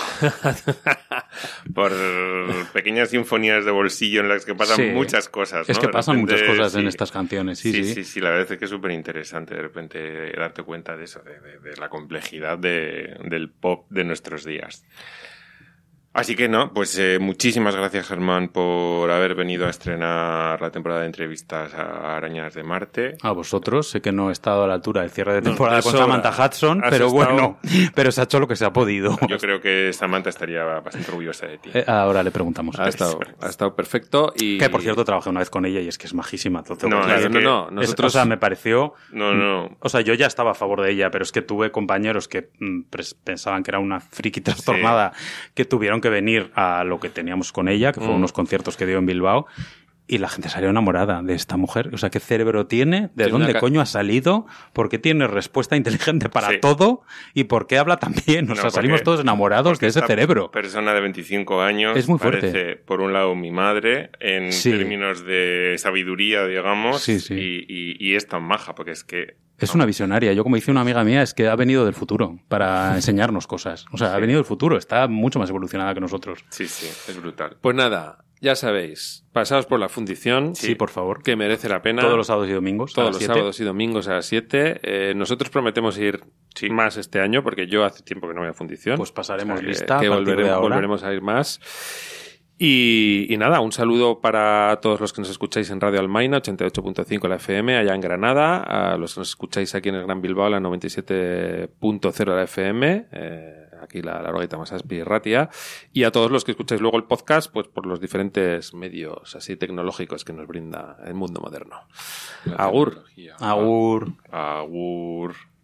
Por pequeñas sinfonías de bolsillo en las que pasan sí. muchas cosas, ¿no? Es que pasan repente, muchas cosas sí. en estas canciones, sí, sí. Sí, sí, sí, la verdad es que es súper interesante de repente darte cuenta de eso, de, de, de la complejidad de, del pop de nuestros días. Así que no, pues eh, muchísimas gracias, Germán, por haber venido a estrenar la temporada de entrevistas a Arañas de Marte. A vosotros, sé que no he estado a la altura del cierre de temporada no, con sobra. Samantha Hudson, Has pero estado... bueno, pero se ha hecho lo que se ha podido. Yo creo que Samantha estaría bastante orgullosa de ti. Eh, ahora le preguntamos. Ha estado, ha estado perfecto y... Que, por cierto, trabajé una vez con ella y es que es majísima. Todo no, claro, es no, que no, nosotros... Es, o sea, me pareció... No, no. O sea, yo ya estaba a favor de ella, pero es que tuve compañeros que mm, pensaban que era una friki trastornada, sí. que tuvieron que venir a lo que teníamos con ella, que fueron mm. unos conciertos que dio en Bilbao, y la gente salió enamorada de esta mujer. O sea, ¿qué cerebro tiene? ¿De dónde ca... coño ha salido? ¿Por qué tiene respuesta inteligente para sí. todo? ¿Y por qué habla tan bien? O no, sea, salimos todos enamorados de ese cerebro. Persona de veinticinco años es muy parece, fuerte. Por un lado, mi madre, en sí. términos de sabiduría, digamos, sí, sí. Y, y, y es tan maja, porque es que... Es una visionaria. Yo, como dice una amiga mía, es que ha venido del futuro para enseñarnos cosas. O sea, sí. ha venido del futuro. Está mucho más evolucionada que nosotros. Sí, sí. Es brutal. Pues nada, ya sabéis. Pasaos por la fundición. Sí, por favor. Que merece la pena. Todos los sábados y domingos. Todos los sábados y domingos a las siete. Eh, nosotros prometemos ir sí. más este año, porque yo hace tiempo que no voy a fundición. Pues pasaremos o sea, lista. Que, que a volveremos, de ahora. volveremos a ir más. Y, y nada, un saludo para todos los que nos escucháis en Radio Almaina, ochenta y ocho punto cinco la F M, allá en Granada, a los que nos escucháis aquí en el Gran Bilbao, la noventa y siete punto cero la F M, eh, aquí la, la Roguita Masaspi y Ratia, y a todos los que escucháis luego el podcast, pues por los diferentes medios así tecnológicos que nos brinda el mundo moderno. Agur. Agur. Agur.